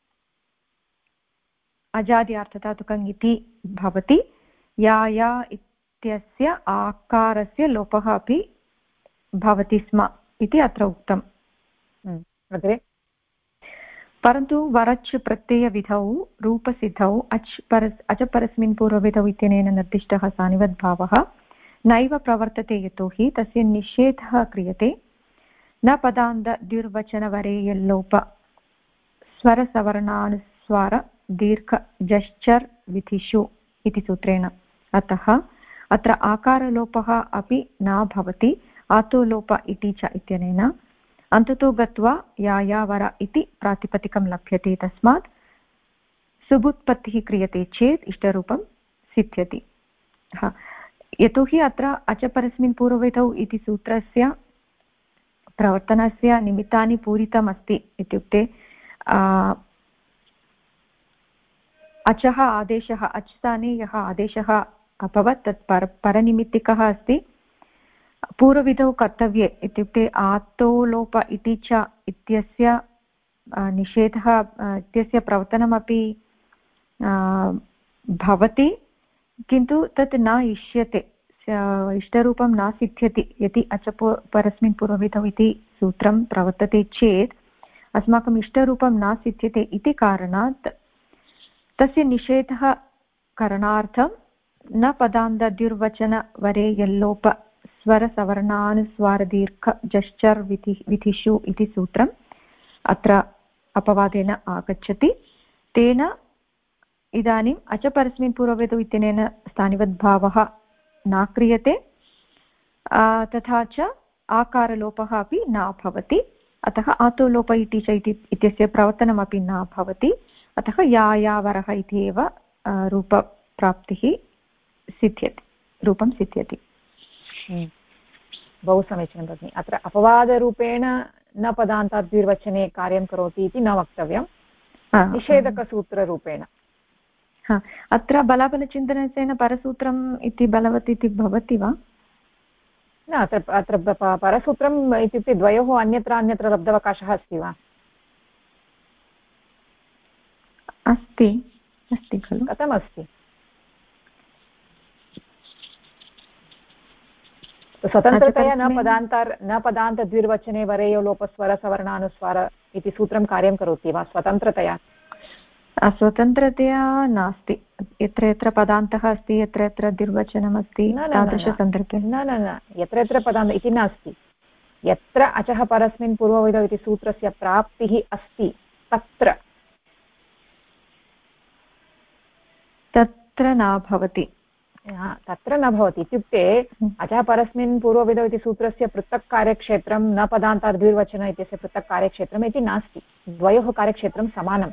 Speaker 5: अजादि अर्थधातुकम् इति भवति, या इत्यस्य आकारस्य लोपः अपि भवति स्म इति अत्र उक्तम्। अग्रे परन्तु वरच् प्रत्ययविधौ रूपसिद्धौ अचपरस्मिन् पूर्वविधौ इत्यनेन निर्दिष्टः सानिवद्भावः नैव प्रवर्तते, यतोहि तस्य निषेधः क्रियते न पदान्त द्युर्वचनवरेयल्लोप स्वरसवर्णानुस्वार दीर्घ जश्चर् विधिषु इति सूत्रेण। अतः अत्र आकारलोपः अपि न भवति, आतोलोप इति च इत्यनेन अन्ततो गत्वा यावर इति प्रातिपदिकं लभ्यते। तस्मात् सुबुत्पत्तिः क्रियते चेत् इष्टरूपं सिद्ध्यति। यतोहि अत्र अचपरस्मिन् पूर्वविधौ इति सूत्रस्य प्रवर्तनस्य निमित्तानि पूरितमस्ति, इत्युक्ते अचः आदेशः अच् स्थाने यः आदेशः अभवत् तत् परनिमित्तिकः अस्ति पूर्वविधौ कर्तव्ये इत्युक्ते आतो लोप इति च इत्यस्य निषेधः इत्यस्य प्रवर्तनमपि भवति किन्तु तत् न इष्यते इष्टरूपं न सिद्ध्यति यदि अच परस्मिन् पूर्वविधौ इति सूत्रं प्रवर्तते चेत् अस्माकम् इष्टरूपं न सिद्ध्यते इति कारणात् तस्य निषेधः करणार्थं न पदान्तद्युर्वचनवरे यल्लोप स्वरसवर्णानुस्वारदीर्घ जश्चर् विधिषु इति सूत्रम् अत्र अपवादेन आगच्छति तेन इदानीम् अच परस्मिन् पूर्वविधौ इत्यनेन स्थानिवद्भावः न क्रियते तथा च आकारलोपः अपि न भवति अतः आतोलोप इति च इत्यस्य प्रवर्तनमपि न भवति अतः यायावरः इति एव रूपप्राप्तिः सिद्ध्यति रूपं सिद्ध्यति
Speaker 1: बहु समीचीनं भगिनि अत्र अपवादरूपेण न पदान्ताद्विर्वचने कार्यं करोति इति न वक्तव्यं निषेधकसूत्ररूपेण
Speaker 5: अत्र बलाबलचिन्तनेन परसूत्रम् इति बलवत् इति भवति वा
Speaker 1: न अत्र परसूत्रम् इत्युक्ते द्वयोः अन्यत्र लब्धावकाशः अस्ति वा
Speaker 5: अस्ति खलु
Speaker 1: कथमस्ति स्वतन्त्रतया न पदान्तद्विर्वचने वरेयो लोपस्वर सवर्णानुस्वार इति सूत्रं कार्यं करोति वा स्वतन्त्रतया
Speaker 5: स्वतन्त्रतया नास्ति यत्र यत्र पदान्तः अस्ति यत्र यत्र द्विर्वचनमस्ति तादृशसन्दर्भे
Speaker 1: न यत्र यत्र पदान्त इति नास्ति यत्र अचः परस्मिन् पूर्वविधौ इति सूत्रस्य प्राप्तिः अस्ति
Speaker 5: तत्र न भवति
Speaker 1: तत्र न भवति इत्युक्ते अचः परस्मिन् पूर्वविधौ इति सूत्रस्य पृथक् कार्यक्षेत्रं न पदान्ताद्विर्वचन इत्यस्य पृथक् कार्यक्षेत्रम् इति नास्ति द्वयोः कार्यक्षेत्रं समानम्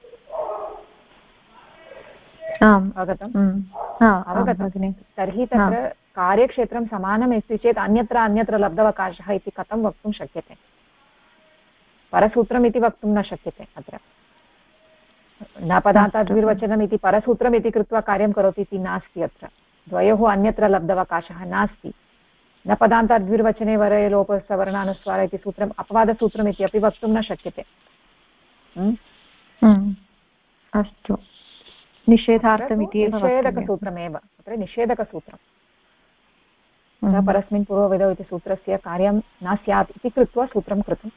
Speaker 1: अवगतं तर्हि तत्र कार्यक्षेत्रं समानम् अस्ति चेत् अन्यत्र लब्धावकाशः इति कथं वक्तुं शक्यते परसूत्रम् इति वक्तुं न शक्यते अत्र न पदान्ताद्विर्वचनम् इति परसूत्रम् इति कृत्वा कार्यं करोति इति नास्ति अत्र द्वयोः अन्यत्र लब्धावकाशः नास्ति न पदान्ताद्विर्वचने वरे लोपसवर्णानुस्वार इति सूत्रम् अपवादसूत्रम् इति अपि वक्तुं न शक्यते
Speaker 5: अस्तु निषेधार्थमिति
Speaker 1: निषेधकसूत्रमेव अत्र निषेधकसूत्रं परस्मिन् पूर्वविधौ इति सूत्रस्य कार्यं न स्यात् इति कृत्वा सूत्रं कृतम्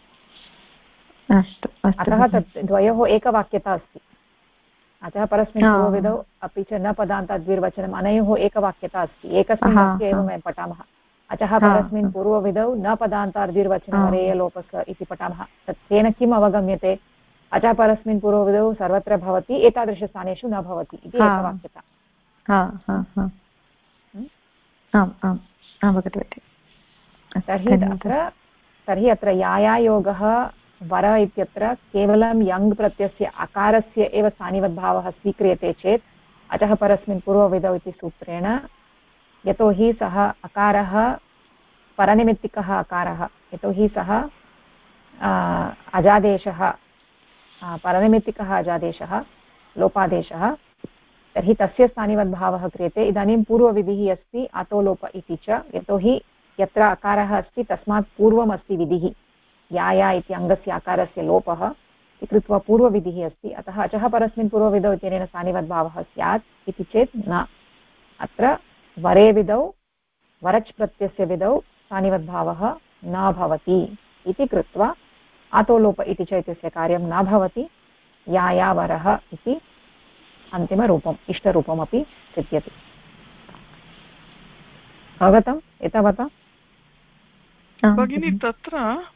Speaker 1: अतः तत् द्वयोः एकवाक्यता अस्ति अतः परस्मिन् पूर्वविधौ अपि च न पदान्ताद्विर्वचनम् अनयोः एकवाक्यता अस्ति एकस्मिन् वाक्ये एव वयं पठामः अतः परस्मिन् पूर्वविधौ न पदान्ताद्विर्वचनवरेय लोपः इति पठामः तत् तेन किम् अवगम्यते अतः परस्मिन् पूर्वविधौ सर्वत्र भवति एतादृशस्थानेषु न भवति इति एकवाक्यता तर्हि अत्र यायायोगः वर इत्यत्र केवलं यङ् प्रत्ययस्य अकारस्य एव स्थानिवद्भावः स्वीक्रियते चेत् अतः परस्मिन् पूर्वविधौ इति सूत्रेण यतोहि सः अकारः परनिमित्तिकः अकारः यतोहि सः अजादेशः परनिमित्तिकः अजादेशः लोपादेशः तर्हि तस्य स्थानिवद्भावः क्रियते इदानीं पूर्वविधिः अस्ति आतोलोप इति च यतोहि यत्र अकारः अस्ति तस्मात् पूर्वमस्ति विधिः या इति अङ्गस्य आकारस्य लोपः इति कृत्वा पूर्वविधिः अस्ति अतः अचः परस्मिन् पूर्वविधौ इत्यनेन स्थानिवद्भावः स्यात् इति चेत् न अत्र वरे विधौ वरच् प्रत्ययस्य विधौ स्थानिवद्भावः न भवति इति कृत्वा आतोलोप इति च इत्यस्य कार्यं न भवति या वरः इति अन्तिमरूपम् इष्टरूपमपि सिद्ध्यति अवगतम् एतावता
Speaker 4: भगिनी तत्र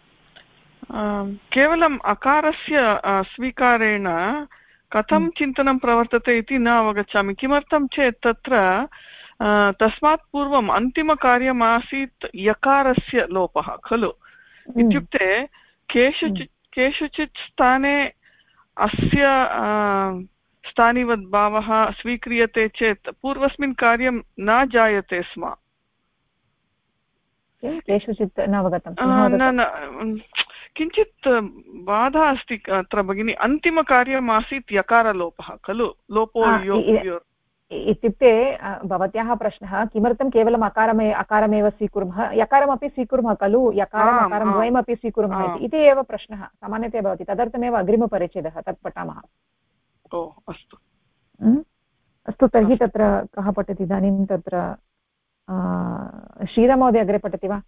Speaker 4: केवलम् अकारस्य स्वीकारेण कथं चिन्तनं प्रवर्तते इति न अवगच्छामि किमर्थं चेत् तत्र तस्मात् पूर्वम् अन्तिमकार्यमासीत् यकारस्य लोपः खलु इत्युक्ते केषुचित् स्थाने अस्य स्थानिवद्भावः स्वीक्रियते चेत् पूर्वस्मिन् कार्यं न जायते स्म
Speaker 1: केषुचित् न अवगतं
Speaker 4: न किञ्चित् बाधा अस्ति अत्र भगिनि अन्तिमकार्यम् आसीत् यकारलोपः खलु लोपो
Speaker 1: इत्युक्ते भवत्याः प्रश्नः किमर्थं केवलम् अकारमेव स्वीकुर्मः यकारमपि स्वीकुर्मः खलु यकारम् अकारं द्वयमपि स्वीकुर्मः इति एव प्रश्नः सामान्यतया भवति तदर्थमेव अग्रिमपरिच्छेदः तत् पठामः
Speaker 4: अस्तु
Speaker 1: अस्तु तर्हि तत्र कः पठति इदानीं तत्र श्रीराममहोदय अग्रे पठति वा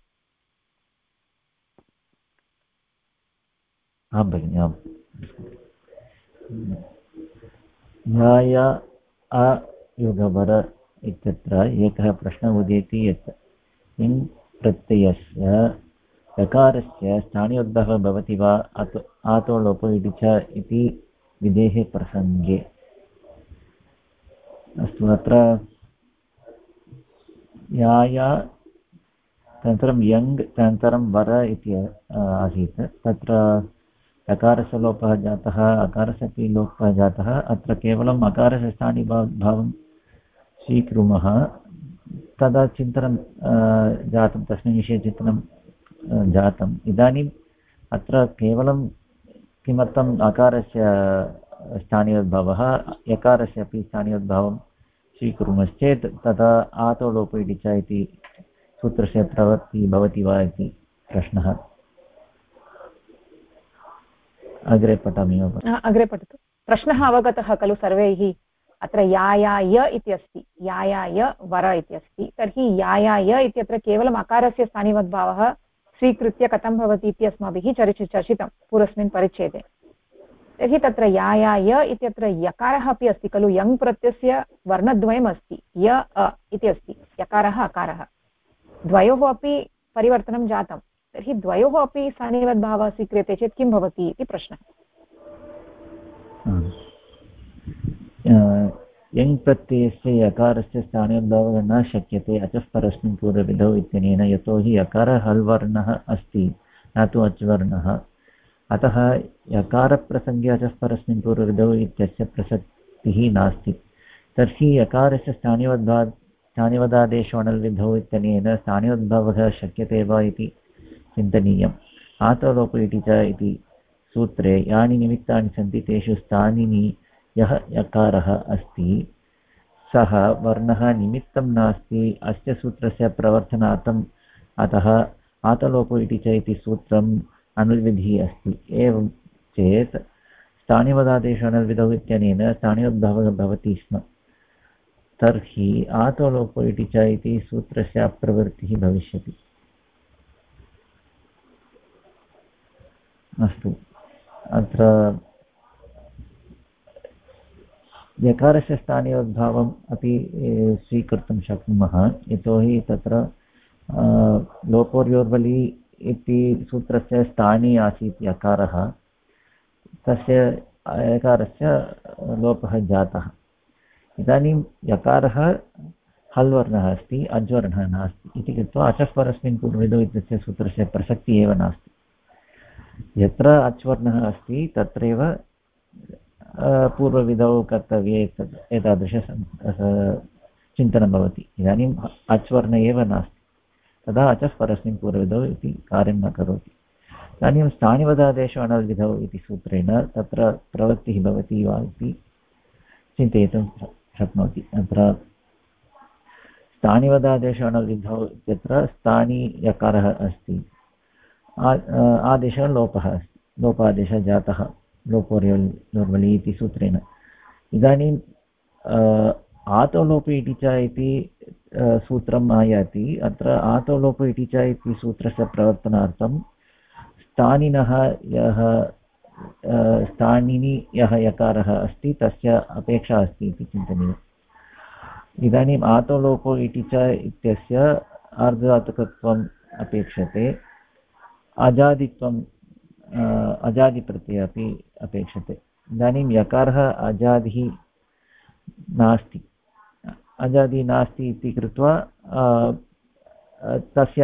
Speaker 10: आं भगिनि आम् न्याय अयुगवर इत्यत्र एकः प्रश्नः उदेति यत् इन् प्रत्ययस्य प्रकारस्य स्थानीयोद्भवः भवति वा आतो लोपो इति च इति विधेः प्रसङ्गे अस्तु अत्र याय तदनन्तरं यङ् तदनन्तरं वर इति आसीत् तत्र अकारस्य लोपः जातः अकारस्य अपि लोपः जातः अत्र केवलम् अकारस्य स्थानीभावं स्वीकुर्मः तदा चिन्तनं जातं तस्मिन् विषये चिन्तनं जातम् इदानीम् अत्र केवलं किमर्थम् अकारस्य स्थानीयोद्भवः यकारस्य अपि स्थानीयोद्भवं स्वीकुर्मश्चेत् तदा आतो लोपो इति च इति सूत्रस्य प्रवृत्तिः भवति वा इति प्रश्नः अग्रे पठामि
Speaker 1: अग्रे पठतु प्रश्नः अवगतः खलु सर्वैः अत्र यायाय इति अस्ति यायाय वर इति अस्ति तर्हि यायाय इत्यत्र केवलम् अकारस्य स्थानिवद्भावः स्वीकृत्य कथं भवति इति अस्माभिः चर्चितं पूर्वस्मिन् परिच्छेदे तर्हि तत्र यायाय इत्यत्र यकारः अपि अस्ति खलु यङ् प्रत्ययस्य वर्णद्वयम् अस्ति य अ इति अस्ति यकारः अकारः द्वयोः अपि परिवर्तनं जातं तर्हि द्वयोः अपि स्थानिवद्भावः स्वीक्रियते चेत् किं भवति इति प्रश्नः
Speaker 10: यङ् प्रत्ययस्य यकारस्य स्थानीयोद्भवः न शक्यते अचः परस्मिन् पूर्वविधौ इत्यनेन यतोहि यकारः हल् वर्णः अस्ति न तु अच् वर्णः अतः यकारप्रसङ्गे अचः परस्मिन् पूर्वविधौ इत्यस्य प्रसक्तिः नास्ति तर्हि यकारस्य स्थानिवदादेशो अणल्विधौ इत्यनेन स्थानीयोद्भवः शक्यते वा इति चिन्तनीयम् आतो लोपो इति च इति सूत्रे यानि निमित्तानि सन्ति तेषु स्थानिनि यः यकारः अस्ति सः वर्णः निमित्तं नास्ति अस्य सूत्रस्य प्रवर्तनार्थम् अतः आतलोपो इति च इति सूत्रम् अणुविधिः अस्ति एवं चेत् स्थानिवदादेशो अणुविधौ इत्यनेन स्थानियोद्भवः भवति स्म तर्हि आतलोपो इति च इति सूत्रस्य अप्रवृत्तिः भविष्यति अस्तु अत्र यकारस्य स्थानीयोद्भावम् अपि स्वीकर्तुं शक्नुमः यतोहि तत्र लोपोर्योर्वलि इति सूत्रस्य स्थानी आसीत् यकारः तस्य यकारस्य लोपः जातः इदानीं यकारः हल् वर्णः अस्ति अज्वर्णः नास्ति इति कृत्वा अचः परस्मिन् पूर्वविधौ इत्यस्य सूत्रस्य प्रसक्तिः एव नास्ति यत्र अच्वर्णः अस्ति तत्रैव पूर्वविधौ कर्तव्ये एतादृश चिन्तनं भवति इदानीम् अच्वर्ण एव नास्ति तदा अचः परस्मिन् पूर्वविधौ इति कार्यं न करोति इदानीं स्थानिवदादेशो अणल्विधौ इति सूत्रेण तत्र प्रवृत्तिः भवति वा इति चिन्तयितुं शक्नोति अत्र स्थानिवदादेशो अणल्विधौ इत्यत्र स्थानी यकारः अस्ति आदेशः लोपः अस्ति लोपादेशः जातः लोपोर्योर्वलि इति सूत्रेण इदानीम् आतोलोपो इति च इति सूत्रम् आयाति अत्र आतोलोपो इति च इति सूत्रस्य प्रवर्तनार्थं स्थानिनः यः स्थानिनि यः यकारः अस्ति तस्य अपेक्षा अस्ति इति चिन्तनीयम् इदानीम् आतोलोपो इति च इत्यस्य अर्धधातुकत्वम् अपेक्षते अजादित्वम् अजादिप्रत्ययः अपि अपेक्षते इदानीं यकारः अजादिः नास्ति अजादिः नास्ति इति कृत्वा तस्य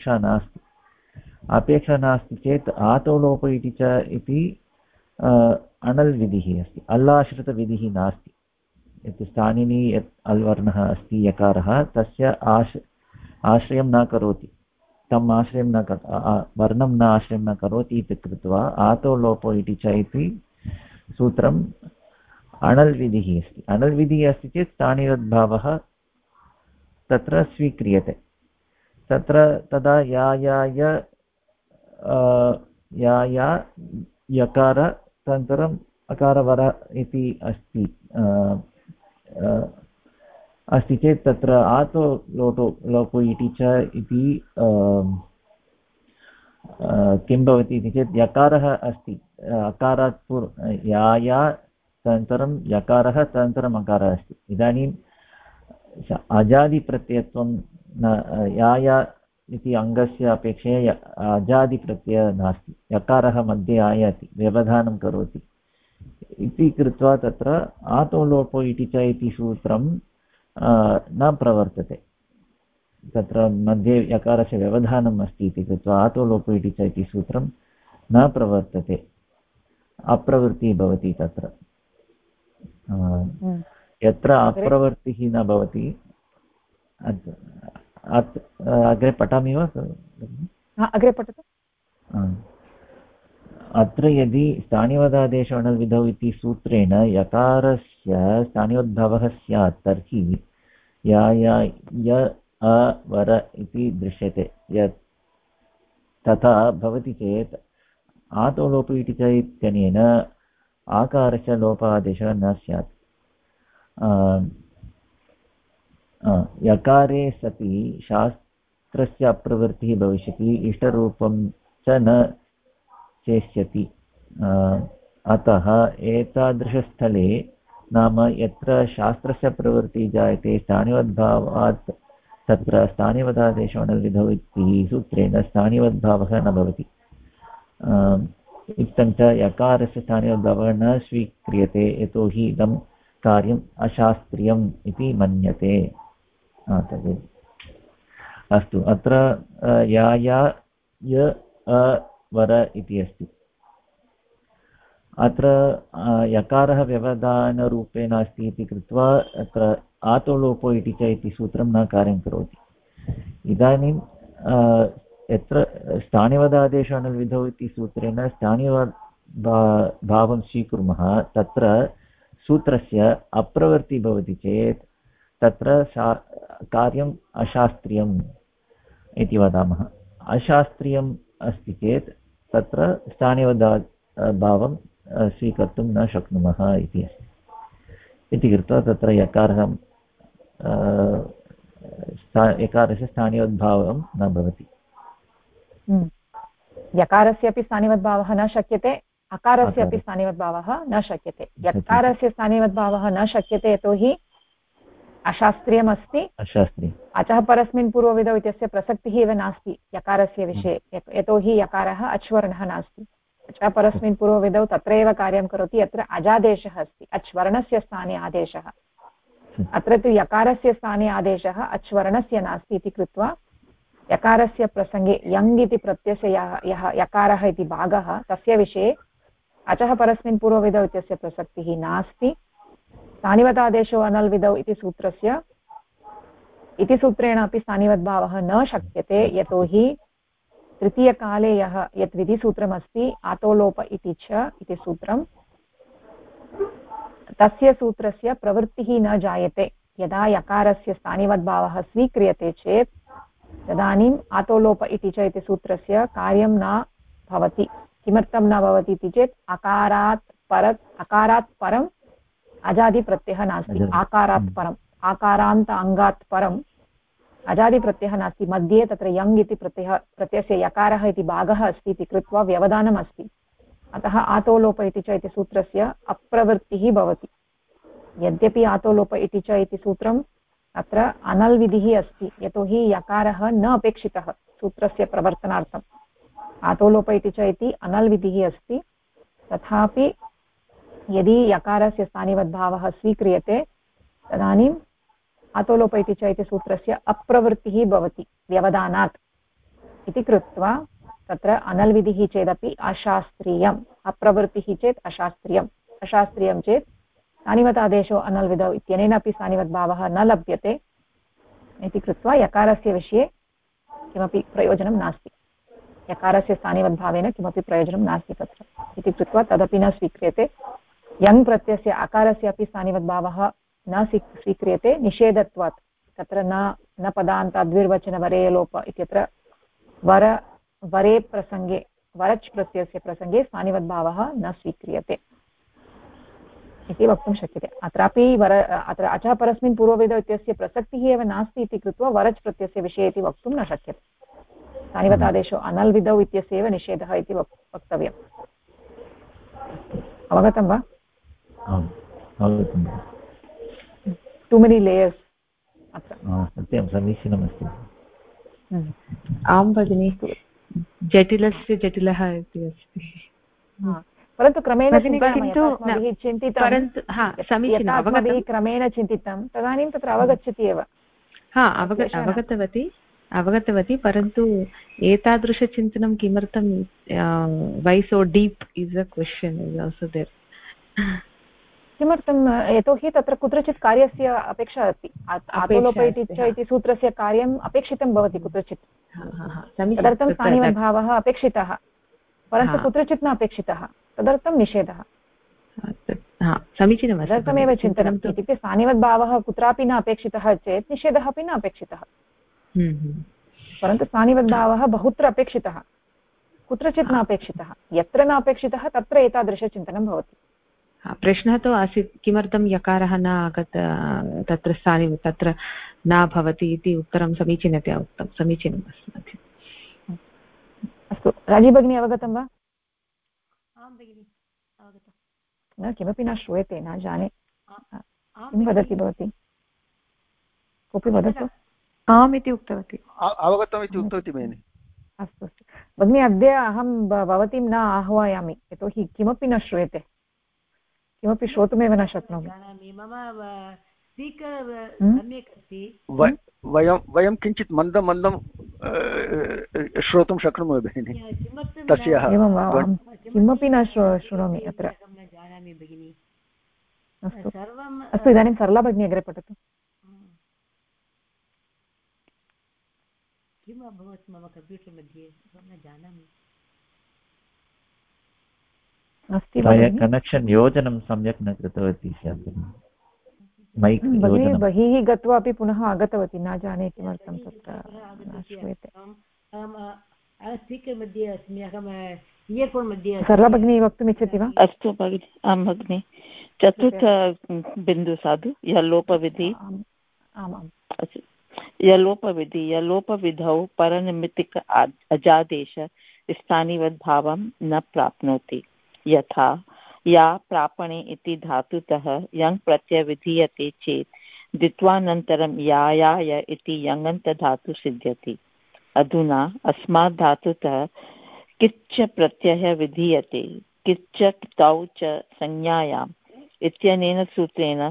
Speaker 10: अपेक्षा नास्ति चेत् आतोलोपो इति च इति अणल् विधिः अस्ति अल्लाश्रितविधिः नास्ति यत् स्थानिनि यत् अल् वर्णः अस्ति यकारः तस्य आश्रयं न करोति तम् आश्रयं न वर्णं न आश्रयं न करोति इति कृत्वा आतो लोपो इति च इति सूत्रम् अणल् विधिः अस्ति। अणल् विधिः अस्ति चेत् स्थानिवद्भावः तत्र स्वीक्रियते। तत्र तदा या यकार तदनन्तरम् अकारवर इति अस्ति अस्ति चेत् तत्र आतो लोपो इति च इति किं भवति इति चेत् यकारः अस्ति अकारात् या तदनन्तरं यकारः तदनन्तरम् अकारः अस्ति। इदानीं अजादिप्रत्ययत्वं न या इति अङ्गस्य अपेक्षया अजादिप्रत्ययः नास्ति। यकारः मध्ये आयाति, व्यवधानं करोति इति कृत्वा तत्र आतो लोपो इति च इति सूत्रं न प्रवर्तते। तत्र मध्ये यकारस्य व्यवधानम् अस्ति इति कृत्वा आतो लोपो इति च इति सूत्रं न प्रवर्तते, अप्रवृत्तिः भवति। तत्र यत्र अप्रवृत्तिः न भवति अग्रे पठामि वा?
Speaker 1: अग्रे पठतु।
Speaker 10: अत्र यदि स्थानिवदादेश अणल्विधौ इति सूत्रेण यकारस्य स्थानिवद्भावः स्यात् तर्हि य अवर इति दृश्यते। यत् तथा भवति चेत् आतो लोप इति च इत्यनेन आकारस्य लोपादेशः न स्यात्। यकारे सति शास्त्रस्य अप्रवृत्तिः भविष्यति, इष्टरूपं च न चेष्यति। अतः एतादृशस्थले नाम यत्र शास्त्रस्य प्रवृत्तिः जायते स्थानिवद्भावात् तत्र स्थानिवदादेशो अणल्विधौ इति सूत्रेण स्थानिवद्भावः न भवति। इत्थं च यकारस्य स्थानिवद्भावः न स्वीक्रियते यतोहि इदं कार्यम् अशास्त्रीयम् इति मन्यते। अस्तु, अत्र य अवर इति अस्ति। अत्र यकारः व्यवधानरूपेण अस्ति इति कृत्वा अत्र आतो लोपो इति च इति सूत्रं न कार्यं करोति। इदानीं यत्र स्थानिवदादेशो अणल्विधौ इति सूत्रेण स्थानिवद्भावं स्वीकुर्मः, तत्र सूत्रस्य अप्रवृत्तिः भवति चेत् तत्र कार्यम् अशास्त्रीयम् इति वदामः। अशास्त्रीयम् अस्ति चेत् तत्र स्थानिवद्भावं स्वीकर्तुं न शक्नुमः इति अस्ति। इति कृत्वा तत्र यकारस्य स्थानिवद्भावं न भवति।
Speaker 1: यकारस्य अपि स्थानिवद्भावः न शक्यते, अकारस्य अपि स्थानिवद्भावः न शक्यते। यकारस्य स्थानिवद्भावः न शक्यते यतोहि अशास्त्रीयमस्ति। अचः परस्मिन् पूर्वविधौ इत्यस्य प्रसक्तिः एव नास्ति यकारस्य विषये, यतोहि यकारः अच्वर्णः नास्ति। अचः परस्मिन् पूर्वविधौ तत्र एव कार्यं करोति यत्र अजादेशः अस्ति, अच्वर्णस्य स्थाने आदेशः। अत्र तु यकारस्य स्थाने आदेशः अच्वर्णस्य नास्ति इति कृत्वा यकारस्य प्रसङ्गे यङ् इति प्रत्ययस्य यः यकारः इति भागः तस्य विषये अचः परस्मिन् पूर्वविधौ इत्यस्य प्रसक्तिः नास्ति। स्थानिवदादेशो अनल्विधौ इति सूत्रेण अपि स्थानिवद्भावः न शक्यते यतोहि तृतीयकाले यत् विधिसूत्रमस्ति आतोलोप इति च इति सूत्रं, तस्य सूत्रस्य प्रवृत्तिः न जायते। यदा यकारस्य स्थानिवद्भावः स्वीक्रियते चेत् तदानीम् आतोलोप इति च इति सूत्रस्य कार्यं न भवति। किमर्थं न भवति इति चेत् अकारात् परम् अजादिप्रत्ययः नास्ति। आकारात् परम्, आकारान्त अङ्गात् परम् अजादिप्रत्ययः नास्ति। मध्ये तत्र यङ् इति प्रत्ययस्य यकारः इति भागः अस्ति इति कृत्वा व्यवधानम् अस्ति। अतः आतोलोप इति च इति सूत्रस्य अप्रवृत्तिः भवति। यद्यपि आतोलोप इति च इति सूत्रम् अत्र अनल् विधिः अस्ति यतोहि यकारः न अपेक्षितः सूत्रस्य प्रवर्तनार्थम्। आतोलोप इति च इति अनल् विधिः अस्ति, तथापि यदि यकारस्य स्थानिवद्भावः स्वीक्रियते तदानीम् आतोलोप इति च इति सूत्रस्य अप्रवृत्तिः भवति व्यवधानात्। इति कृत्वा तत्र अनल् विधिः चेदपि अशास्त्रीयम्, अप्रवृत्तिः चेत् अशास्त्रीयम्, अशास्त्रीयं चेत् स्थानिवदादेशो अनल् विधौ इत्यनेन अपि स्थानिवद्भावः न लभ्यते। इति कृत्वा यकारस्य विषये किमपि प्रयोजनं नास्ति, यकारस्य स्थानिवद्भावेन किमपि प्रयोजनं नास्ति तत्र इति कृत्वा तदपि न स्वीक्रियते। यङ् प्रत्ययस्य अकारस्य अपि स्थानिवद्भावः न स्वीक्रियते निषेधत्वात्। तत्र न पदान्ताद्विर्वचनवरेलोप इत्यत्र वरे प्रसङ्गे वरच् प्रत्ययस्य प्रसङ्गे स्थानिवद्भावः न स्वीक्रियते इति वक्तुं शक्यते। अत्रापि अत्र अचः परस्मिन् पूर्वविधौ इत्यस्य प्रसक्तिः एव नास्ति इति कृत्वा वरच् प्रत्ययस्य विषये इति वक्तुं न शक्यते। स्थानिवतादेशो अनल् विधौ इत्यस्य एव निषेधः इति वक्तव्यम्। अवगतं वा? टु मेनि लेयर्स् अत्र।
Speaker 10: सत्यं समीचीनमस्ति।
Speaker 8: आं भगिनि, जटिलस्य जटिलः इति अस्ति,
Speaker 1: परन्तु क्रमेण क्रमेण चिन्तितं तदानीं तत्र अवगच्छति एव।
Speaker 8: अवगतवती, परन्तु एतादृशचिन्तनं किमर्थं why so deep is a question is also there.
Speaker 1: किमर्थं? यतोहि तत्र कुत्रचित् कार्यस्य अपेक्षा अस्ति। आतोलोपयति च इति सूत्रस्य कार्यम् अपेक्षितं भवति कुत्रचित्, तदर्थं स्थानिवद्भावः अपेक्षितः, परन्तु कुत्रचित् न अपेक्षितः, तदर्थं निषेधः।
Speaker 8: समीचीनं,
Speaker 1: तदर्थमेव चिन्तनम्। इत्युक्ते स्थानिवद्भावः कुत्रापि न अपेक्षितः चेत् निषेधः अपि न अपेक्षितः, परन्तु स्थानिवद्भावः बहुत्र अपेक्षितः, कुत्रचित् न अपेक्षितः। यत्र न अपेक्षितः तत्र एतादृशचिन्तनं भवति।
Speaker 8: प्रश्नः तु आसीत् किमर्थं यकारः न आगत तत्र न भवति इति उत्तरं समीचीनतया उक्तं, समीचीनम् अस्ति।
Speaker 1: अस्तु, राजी भगिनी अवगतं वा?
Speaker 9: आं भगिनि अवगतं।
Speaker 1: न किमपि न श्रूयते, न जाने किं वदति भवती, कोऽपि वदतु।
Speaker 5: आम् इति उक्तवती,
Speaker 3: अवगतम् इति उक्तवती भगिनि।
Speaker 1: अस्तु अस्तु भगिनि, अद्य अहं भवतीं न आह्वयामि, यतोहि किमपि न श्रूयते, किमपि श्रोतुमेव न शक्नोमि।
Speaker 9: मम स्पीकर् सम्यक् अस्ति,
Speaker 3: वयं किञ्चित् मन्दं श्रोतुं शक्नुमः भगिनि तस्याः।
Speaker 1: एवं वा? किमपि न शृणोमि अत्र।
Speaker 9: न जानामि भगिनि।
Speaker 1: अस्तु अस्तु, इदानीं सरला भगिनी अग्रे पठतु।
Speaker 9: किम् अभवत् मम कम्प्यूटर् मध्ये न जानामि।
Speaker 10: कनेक्षन् योजनं सम्यक् न कृतवती स्यात्,
Speaker 1: बहिः गत्वा अपि पुनः आगतवती, न जाने किमर्थं तत्र न श्रूयते।
Speaker 9: स्पीकर् मध्ये अस्मि, अहम् इयर्फोन् मध्ये।
Speaker 1: सरला भगिनी वक्तुम् इच्छति वा?
Speaker 7: अस्तु भगिनि, आं भगिनि। चतुर्थ बिन्दु साधु यलोपविधि। यलोपविधौ परनिमित्तिक अजादेश स्थानिवद्भावं न प्राप्नोति। यथा या प्रापणे इति धातुतः यङ् प्रत्यय विधीयते चेत् द्वित्वानन्तरं यायाय इति यङन्तधातु सिद्ध्यति। अधुना अस्मात् धातुतः किच्च प्रत्ययः विधीयते, किच्च क्तौ च संज्ञायाम् इत्यनेन सूत्रेण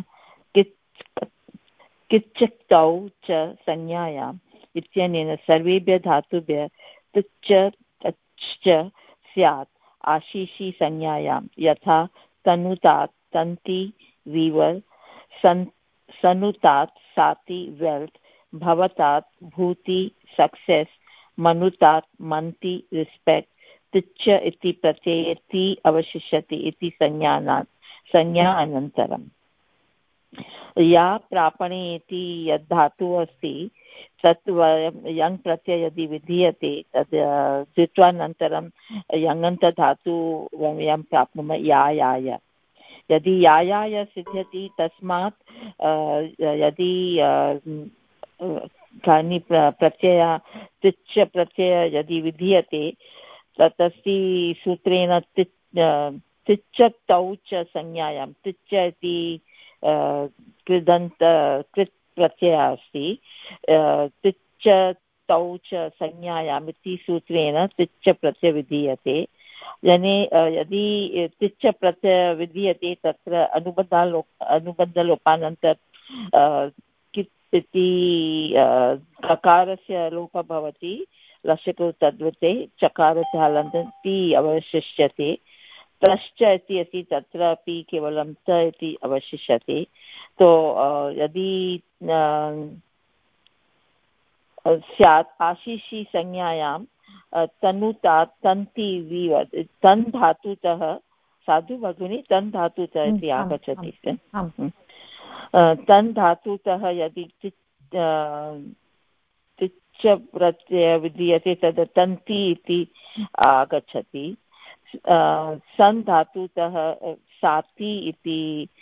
Speaker 7: किच्च क्तौ च संज्ञायाम् इत्यनेन सर्वेभ्यः धातुभ्यः तुच्च तच्च स्यात् आशीषि संज्ञायाम्। यथा तनुतात् तन्ति वीवर्, सनुतात् साति वेल्त्, भवतात् भूति सक्सेस्, मनुतात् मन्ति रिस्पेक्ट्, तुच्च इति प्रत्यये ति अवशिष्यति इति संज्ञा अनन्तरम्। या प्रापणे इति यद् धातुः अस्ति तत् यङ् प्रत्यय यदि विधीयते तद् द्वित्वानन्तरं यङन्तधातु वयं प्राप्नुमः यायाय। यदि यायाय सिद्ध्यति तस्मात् यदि कानि प्रत्यय तिच्च प्रत्यय यदि विधीयते तत् अस्ति सूत्रेण तिच्च तौ च संज्ञायां। तिच्च इति कृत् प्रत्ययः अस्ति, तिच्च तौ च संज्ञायाम् इति सूत्रेण तिच्च प्रत्यय विधीयते। यदि तिच्च प्रत्यय विधीयते तत्र अनुबन्धलोपानन्तर कित् इति ककारस्य लोपः भवति, लशकौ तद्वते चकारस्य हलन्ति अवशिष्यते। तश्च इति अस्ति, तत्रापि केवलं त इति अवशिष्यते। तो यदि स्यात् आशिषि संज्ञायां तनुता तन्ति तन् धातुतः साधु भगिनी तन् धातुतः इति आगच्छति तन् धातुतः यदि तिच्च प्रत्यय विधीयते तद् तन्ति इति आगच्छति सन् धातुतः साति इति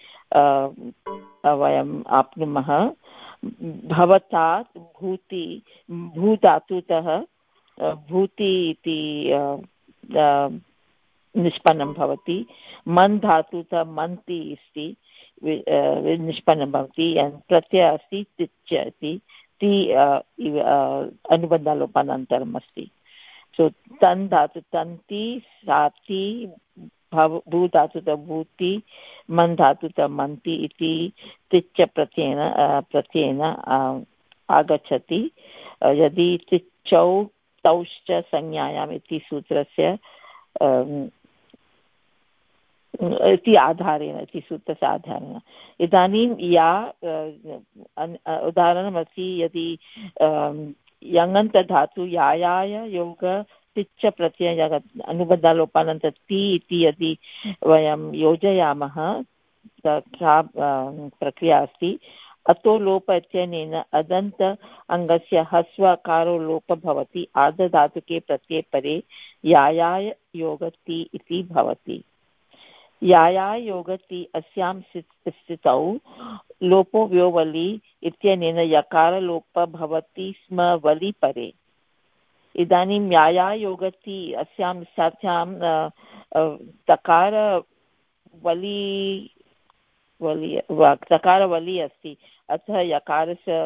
Speaker 7: वयम् आप्नुमः भवता भूति भूधातुतः भूति इति निष्पन्नं भवति मन् धातुतः मन्ति इति निष्पन्नं भवति प्रत्ययः अस्ति तिच्च इति ति अनुबन्धलोपानन्तरम् अस्ति सो तन् धातु तन्ति साति भूधातुतः भूति मन् धातुतः मन्ति इति तिच्च प्रत्ययेन आगच्छति यदि तिच्चौ तौश्च संज्ञायाम् इति सूत्रस्य इति आधारेण इति सूत्रस्य आधारेण इदानीं या उदाहरणमस्ति यदि यङन्तधातु यायाय योग तिच्च प्रत्यय अनुबन्धलोपानन्तर ति इति यदि वयं योजयामः सा प्रक्रिया अस्ति अतो लोप इत्यनेन अदन्त अङ्गस्य ह्रस्वकारो लोपः भवति आर्धधातुके प्रत्यये परे यायाय योगति इति भवति यायाय योगति अस्यां स्थितौ लोपो व्योवलि इत्यनेन यकारलोपः भवति स्म वलि परे इदानीं यायाय योगति अस्यां साथ्यां तकारवलि अस्ति अतः यकारस्य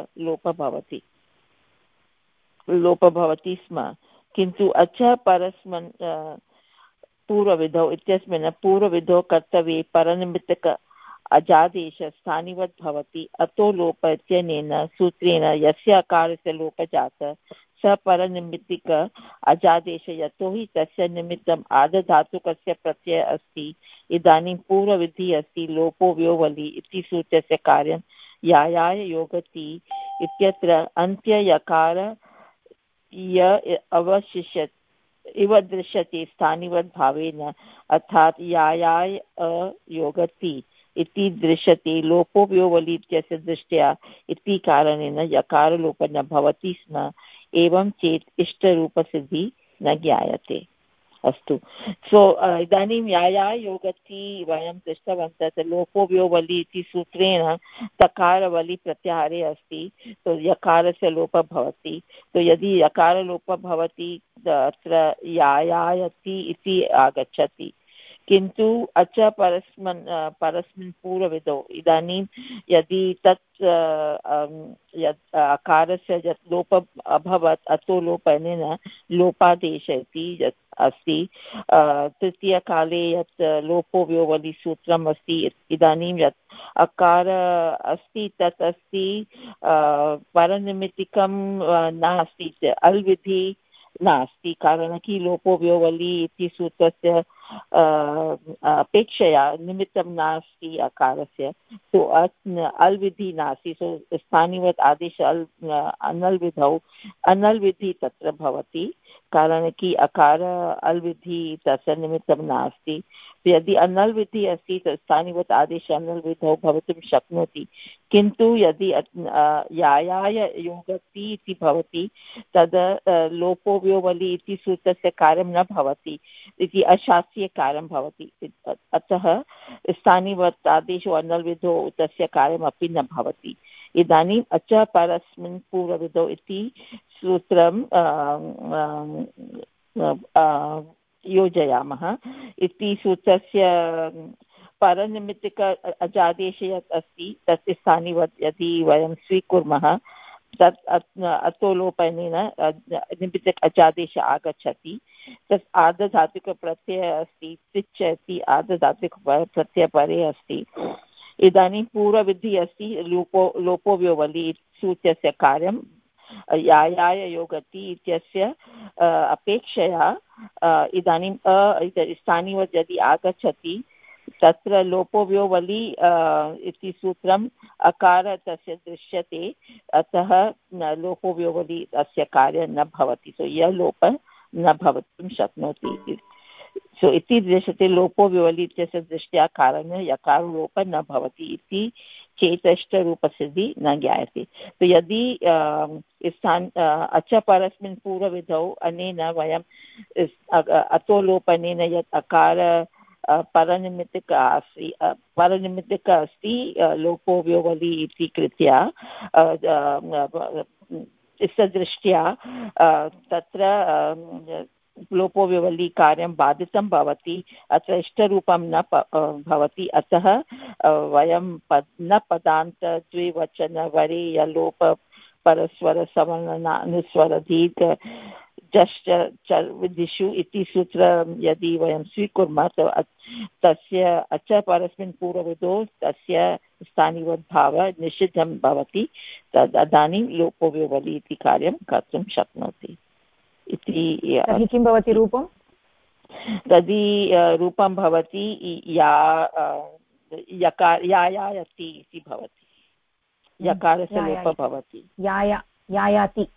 Speaker 7: लोपः भवति स्म किन्तु अचः परस्मन् पूर्वविधौ इत्यस्मिन् पूर्वविधौ कर्तव्ये परनिमित्तक अजादेश स्थानिवत् भवति अतो लोप इत्यनेन सूत्रेण यस्य अकारस्य लोपः जातः स परनिमित्तिक अजादेश यतोहि तस्य निमित्तम् आर्धधातुकस्य प्रत्ययः अस्ति इदानीं पूर्वविधिः अस्ति लोपो व्योवलि इति सूत्रस्य कार्यं यायाय योगति इत्यत्र अन्त्ययकार य अवशिष्यते इव दृश्यते स्थानिवत् भावेन अर्थात् यायाय योगति इति दृश्यते लोपो व्योवलि इत्यस्य दृष्ट्या इति कारणेन यकारलोपः न भवति स्म एवं चेत् इष्टरूपसिद्धिः न ज्ञायते अस्तु सो इदानीं यायाय योगति वयं दृष्टवन्तः लोपो व्योवलि इति सूत्रेण तकारवलि प्रत्याहारे अस्ति तो यकारस्य लोपः भवति तो यदि यकारलोपः भवति अत्र यायायति इति आगच्छति किन्तु अच परस्मिन् पूर्वविधौ इदानीं यदि तत् यत् अकारस्य यत् लोपः अभवत् अतो लोपनेन लोपादेश इति यत् अस्ति तृतीयकाले यत् लोपो व्योवलि सूत्रम् अस्ति इदानीं यत् अकार अस्ति तत् अस्ति परनिमित्तिकं नास्ति अल्विधि नास्ति कारणं कि लोपो व्योवलि इति सूत्रस्य अपेक्षया निमित्तं नास्ति अकारस्य सो अल्विधि नास्ति सो स्थानिवत् आदेश अनल्विधौ अनल्विधि तत्र भवति कारणं कि अकार अल्विधि तस्य निमित्तं नास्ति यदि अनल्विधि अस्ति तत् स्थानिवत् आदेश अनल्विधौ भवितुं शक्नोति किन्तु यदि यायाय योगति इति भवति तद् लोपो व्योवलि इति सूत्रस्य कार्यं न भवति इति अशास्त्रीयकार्यं भवति अतः स्थानिवत् आदेशो अनल्विधौ तस्य कार्यमपि न भवति इदानीम् अच परस्मिन् पूर्वविधौ इति सूत्रं योजयामः इति सूत्रस्य परनिमित्तिक अजादेश यत् अस्ति तस्य स्थानिवत् यदि वयं स्वीकुर्मः तत् अतो लोपनेन निमित्तिक अजादेश आगच्छति तत् आर्धधातुकप्रत्ययः अस्ति तिच्च इति आर्धधातुकप्रत्ययः परे अस्ति इदानीं पूर्वविधिः अस्ति लोपो व्योवलि सूत्रस्य कार्यं यायाय योगति इत्यस्य अपेक्षया इदानीं स्थानिवत् यदि आगच्छति तत्र लोपोव्योवलि इति सूत्रम् अकार तस्य दृश्यते, अतः लोपोव्योवलि अस्य कार्यं न भवति। सो यलोपः न भवितुं शक्नोति। सो इति दृश्यते लोपोव्योवलि इत्यस्य दृष्ट्या कारणेन यकारोपः न भवति इति चेतष्टरूपसिद्धि न ज्ञायते। तो यदि अच परस्मिन् पूर्वविधौ अनेन वयं अतोलोपनेन यत् अकार परनिमित्तिक अस्ति लोपोव्योवलि इति कृत्या दृष्ट्या तत्र लोपोव्योवलि कार्यं बाधितं भवति, अत्र इष्टरूपं न भवति। अतः वयं न पदान्त द्विवचनवरे यलोप परस्वर सवर्णानुस्वर दीर्घ जश्च विधिषु इति सूत्रं यदि वयं स्वीकुर्मः तस्य अच परस्मिन् पूर्वविधौ तस्य स्थानिवद्भावः निषिद्धं भवति। तदानीं लोपोव्योवलि इति कार्यं कर्तुं शक्नोति इति।
Speaker 1: तर्हि किं भवति रूपं?
Speaker 7: तर्हि रूपं भवति यायाति इति भवति, यकारस्य लोपः भवति।
Speaker 1: यायाति।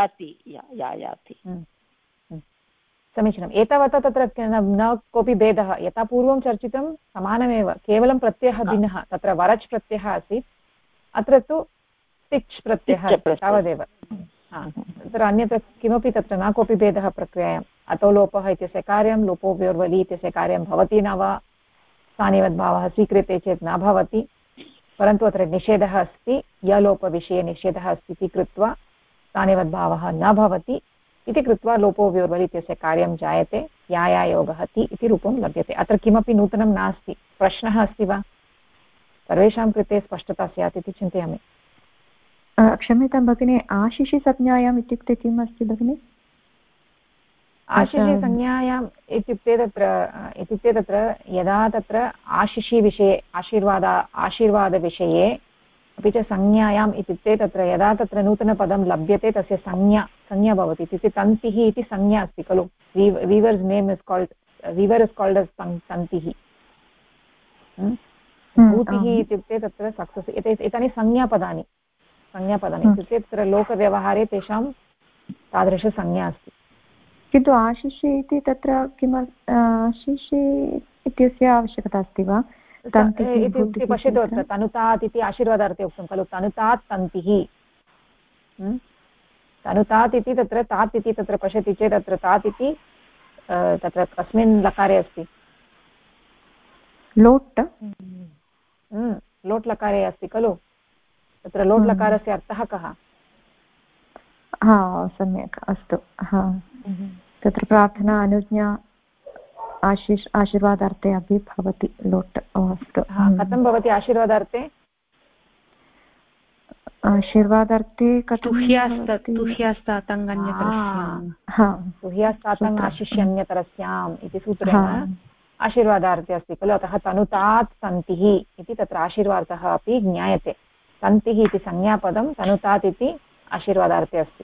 Speaker 1: समीचीनम्। एतावता तत्र न कोऽपि भेदः, यथा पूर्वं चर्चितं समानमेव, केवलं प्रत्ययः भिन्नः। तत्र वरच् प्रत्ययः आसीत्, अत्र तु तिच् प्रत्ययः तावदेव। तत्र अन्यत्र किमपि तत्र न कोऽपि भेदः प्रक्रियायाम्। अतो लोपः इत्यस्य कार्यं, लोपोव्योर्वलि इत्यस्य कार्यं भवति न वा, स्थानिवद्भावः स्वीक्रियते चेत् न भवति, परन्तु अत्र निषेधः अस्ति, यलोपविषये निषेधः अस्ति इति कृत्वा स्थानिवद्भावः न भवति इति कृत्वा लोपोव्योर्वलि इत्यस्य कार्यं जायते, यायायोगः ति इति रूपं लभ्यते। अत्र किमपि नूतनं नास्ति। प्रश्नः अस्ति वा? सर्वेषां कृते स्पष्टता स्यात् इति चिन्तयामि।
Speaker 5: क्षम्यतां भगिनी, आशिषिसंज्ञायाम् इत्युक्ते किम् अस्ति भगिनि?
Speaker 1: आशिषिसंज्ञायाम् इत्युक्ते तत्र यदा तत्र आशिषिविषये आशीर्वादविषये अपि च संज्ञायाम् इत्युक्ते तत्र यदा तत्र नूतनपदं लभ्यते तस्य संज्ञा भवति। इत्युक्ते तन्तिः इति संज्ञा अस्ति खलु। Weavers name is called, weaver is called as तन्तिः। भूतिः इत्युक्ते तत्र सक्सस्। एतानि संज्ञापदानि इत्युक्ते तत्र लोकव्यवहारे तेषां तादृशसंज्ञा अस्ति।
Speaker 5: किन्तु आशिषि इति तत्र किम्, आशिषि इत्यस्य आवश्यकता अस्ति वा?
Speaker 1: इत्युक्ते पश्यतु, अत्र तनुतात् इति आशीर्वादार्थे उक्तं खलु, तनुतात् तन्तिः। तनुतात् इति तत्र तात् इति तत्र पश्यति चेत् अत्र तात् इति तत्र कस्मिन् लकारे अस्ति?
Speaker 5: लोट्।
Speaker 1: लोट् लकारे अस्ति खलु। तत्र लोट् लकारस्य अर्थः कः?
Speaker 5: सम्यक्, अस्तु। तत्र प्रार्थना, अनुज्ञा, आशीर्वादार्थे अपि भवति लोट्। अस्तु।
Speaker 1: कथं भवति आशीर्वादार्थे?
Speaker 5: आशीर्वादार्थे
Speaker 1: तुह्यास्तातङ् आशिष्यन्यतरस्याम् इति सूत्रेण आशीर्वादार्थे अस्ति खलु। अतः तनुतात् तन्तिः इति तत्र आशीर्वादः अपि ज्ञायते। तन्तिः इति संज्ञापदं, तनुतात् इति आशीर्वादार्थे अस्ति।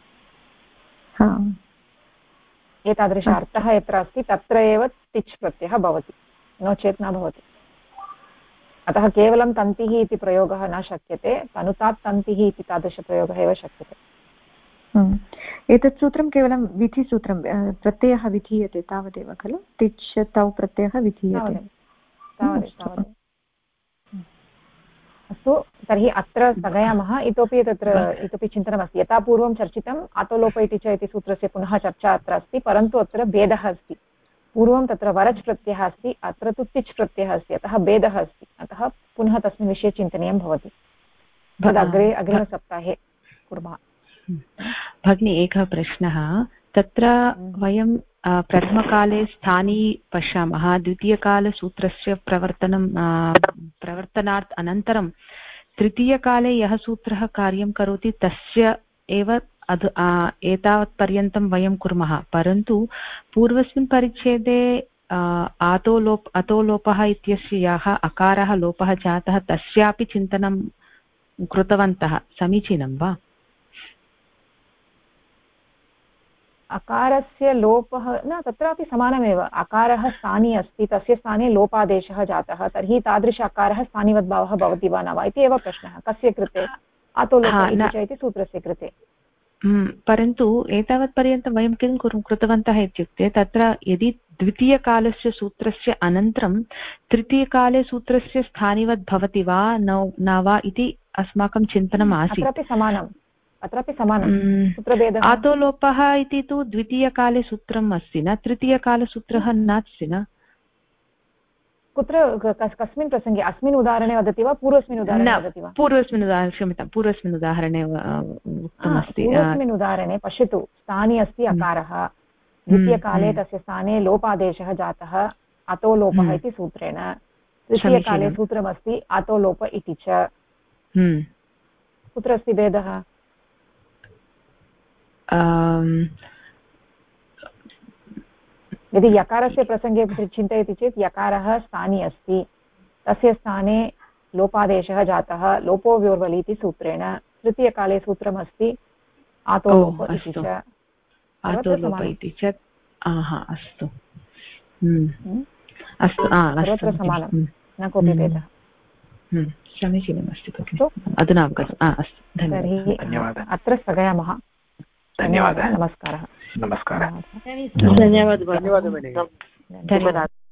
Speaker 1: एतादृश अर्थः यत्र अस्ति तत्र एव तिच् प्रत्ययः भवति, नो चेत् न भवति। अतः केवलं तन्तिः इति प्रयोगः न शक्यते, तनुतात् तन्तिः इति तादृशप्रयोगः एव शक्यते।
Speaker 5: एतत् सूत्रं केवलं विधिसूत्रं, प्रत्ययः विधीयते तावदेव खलु। तिच् तौ प्रत्ययः विधीयते तावदेव।
Speaker 1: अस्तु, तर्हि अत्र स्थगयामः। इतोपि चिन्तनमस्ति। यथा पूर्वं चर्चितम् आतोलोप इति च इति सूत्रस्य पुनः चर्चा अत्र अस्ति, परन्तु अत्र भेदः अस्ति। पूर्वं तत्र वरच् प्रत्ययः अस्ति, अत्र तु तिच् प्रत्ययः अस्ति, अतः भेदः अस्ति। अतः पुनः तस्मिन् विषये चिन्तनीयं भवति। अग्रिमसप्ताहे कुर्मः।
Speaker 8: भगिनी, एकः प्रश्नः। तत्र वयं प्रथमकाले स्थानी पश्यामः, द्वितीयकालसूत्रस्य प्रवर्तनात् अनन्तरं तृतीयकाले यः सूत्रः कार्यं करोति तस्य एव एतावत्पर्यन्तं वयं कुर्मः। परन्तु पूर्वस्मिन् परिच्छेदे अतोलोपः इत्यस्य यः अकारः लोपः जातः तस्यापि चिन्तनं कृतवन्तः। समीचीनं वा?
Speaker 1: अकारस्य लोपः न तत्रापि समानमेव अकारः स्थाने अस्ति तस्य स्थाने लोपादेशः जातः तर्हि तादृश अकारः स्थानिवद्भावः भवति वा न वा इति एव प्रश्नः कस्य कृते आतो लोप इति सूत्रस्य कृते
Speaker 8: परन्तु एतावत्पर्यन्तं वयं किं कृतवन्तः इत्युक्ते तत्र यदि द्वितीयकालस्य सूत्रस्य अनन्तरं तृतीयकाले सूत्रस्य स्थानिवद् भवति वा न वा इति अस्माकं चिन्तनम् आसीत्
Speaker 1: अत्रापि समानं सूत्रभेदः
Speaker 8: आतोलोपः इति तु द्वितीयकाले सूत्रम् अस्ति न तृतीयकालसूत्रः नास्ति न
Speaker 1: कुत्र कस्मिन् प्रसङ्गे अस्मिन् उदाहरणे वदति वा पूर्वस्मिन् उदाहरणे वदति वा
Speaker 8: पूर्वस्मिन् उदाहरणे क्षम्यतां पूर्वस्मिन् उदाहरणे उक्तमस्ति
Speaker 1: पूर्वस्मिन् उदाहरणे पश्यतु स्थाने अस्ति अकारः द्वितीयकाले तस्य स्थाने लोपादेशः जातः अतो लोपः इति सूत्रेण तृतीयकाले सूत्रमस्ति अतो लोप इति च कुत्र अस्ति भेदः यदि यकारस्य प्रसङ्गे चिन्तयति चेत् यकारः स्थाने अस्ति तस्य स्थाने लोपादेशः जातः लोपो व्योर्वलि इति सूत्रेण तृतीयकाले सूत्रमस्ति आतो लोप इति च
Speaker 8: अस्तु अस्तु
Speaker 1: सर्वत्र समानं न कोऽपि भेदः
Speaker 8: समीचीनमस्ति भगिनि अधुना अवगतम् अस्तु
Speaker 1: तर्हि अत्र स्थगयामः
Speaker 2: धन्यवादः
Speaker 1: नमस्कारः
Speaker 2: नमस्कारः
Speaker 7: धन्यवादः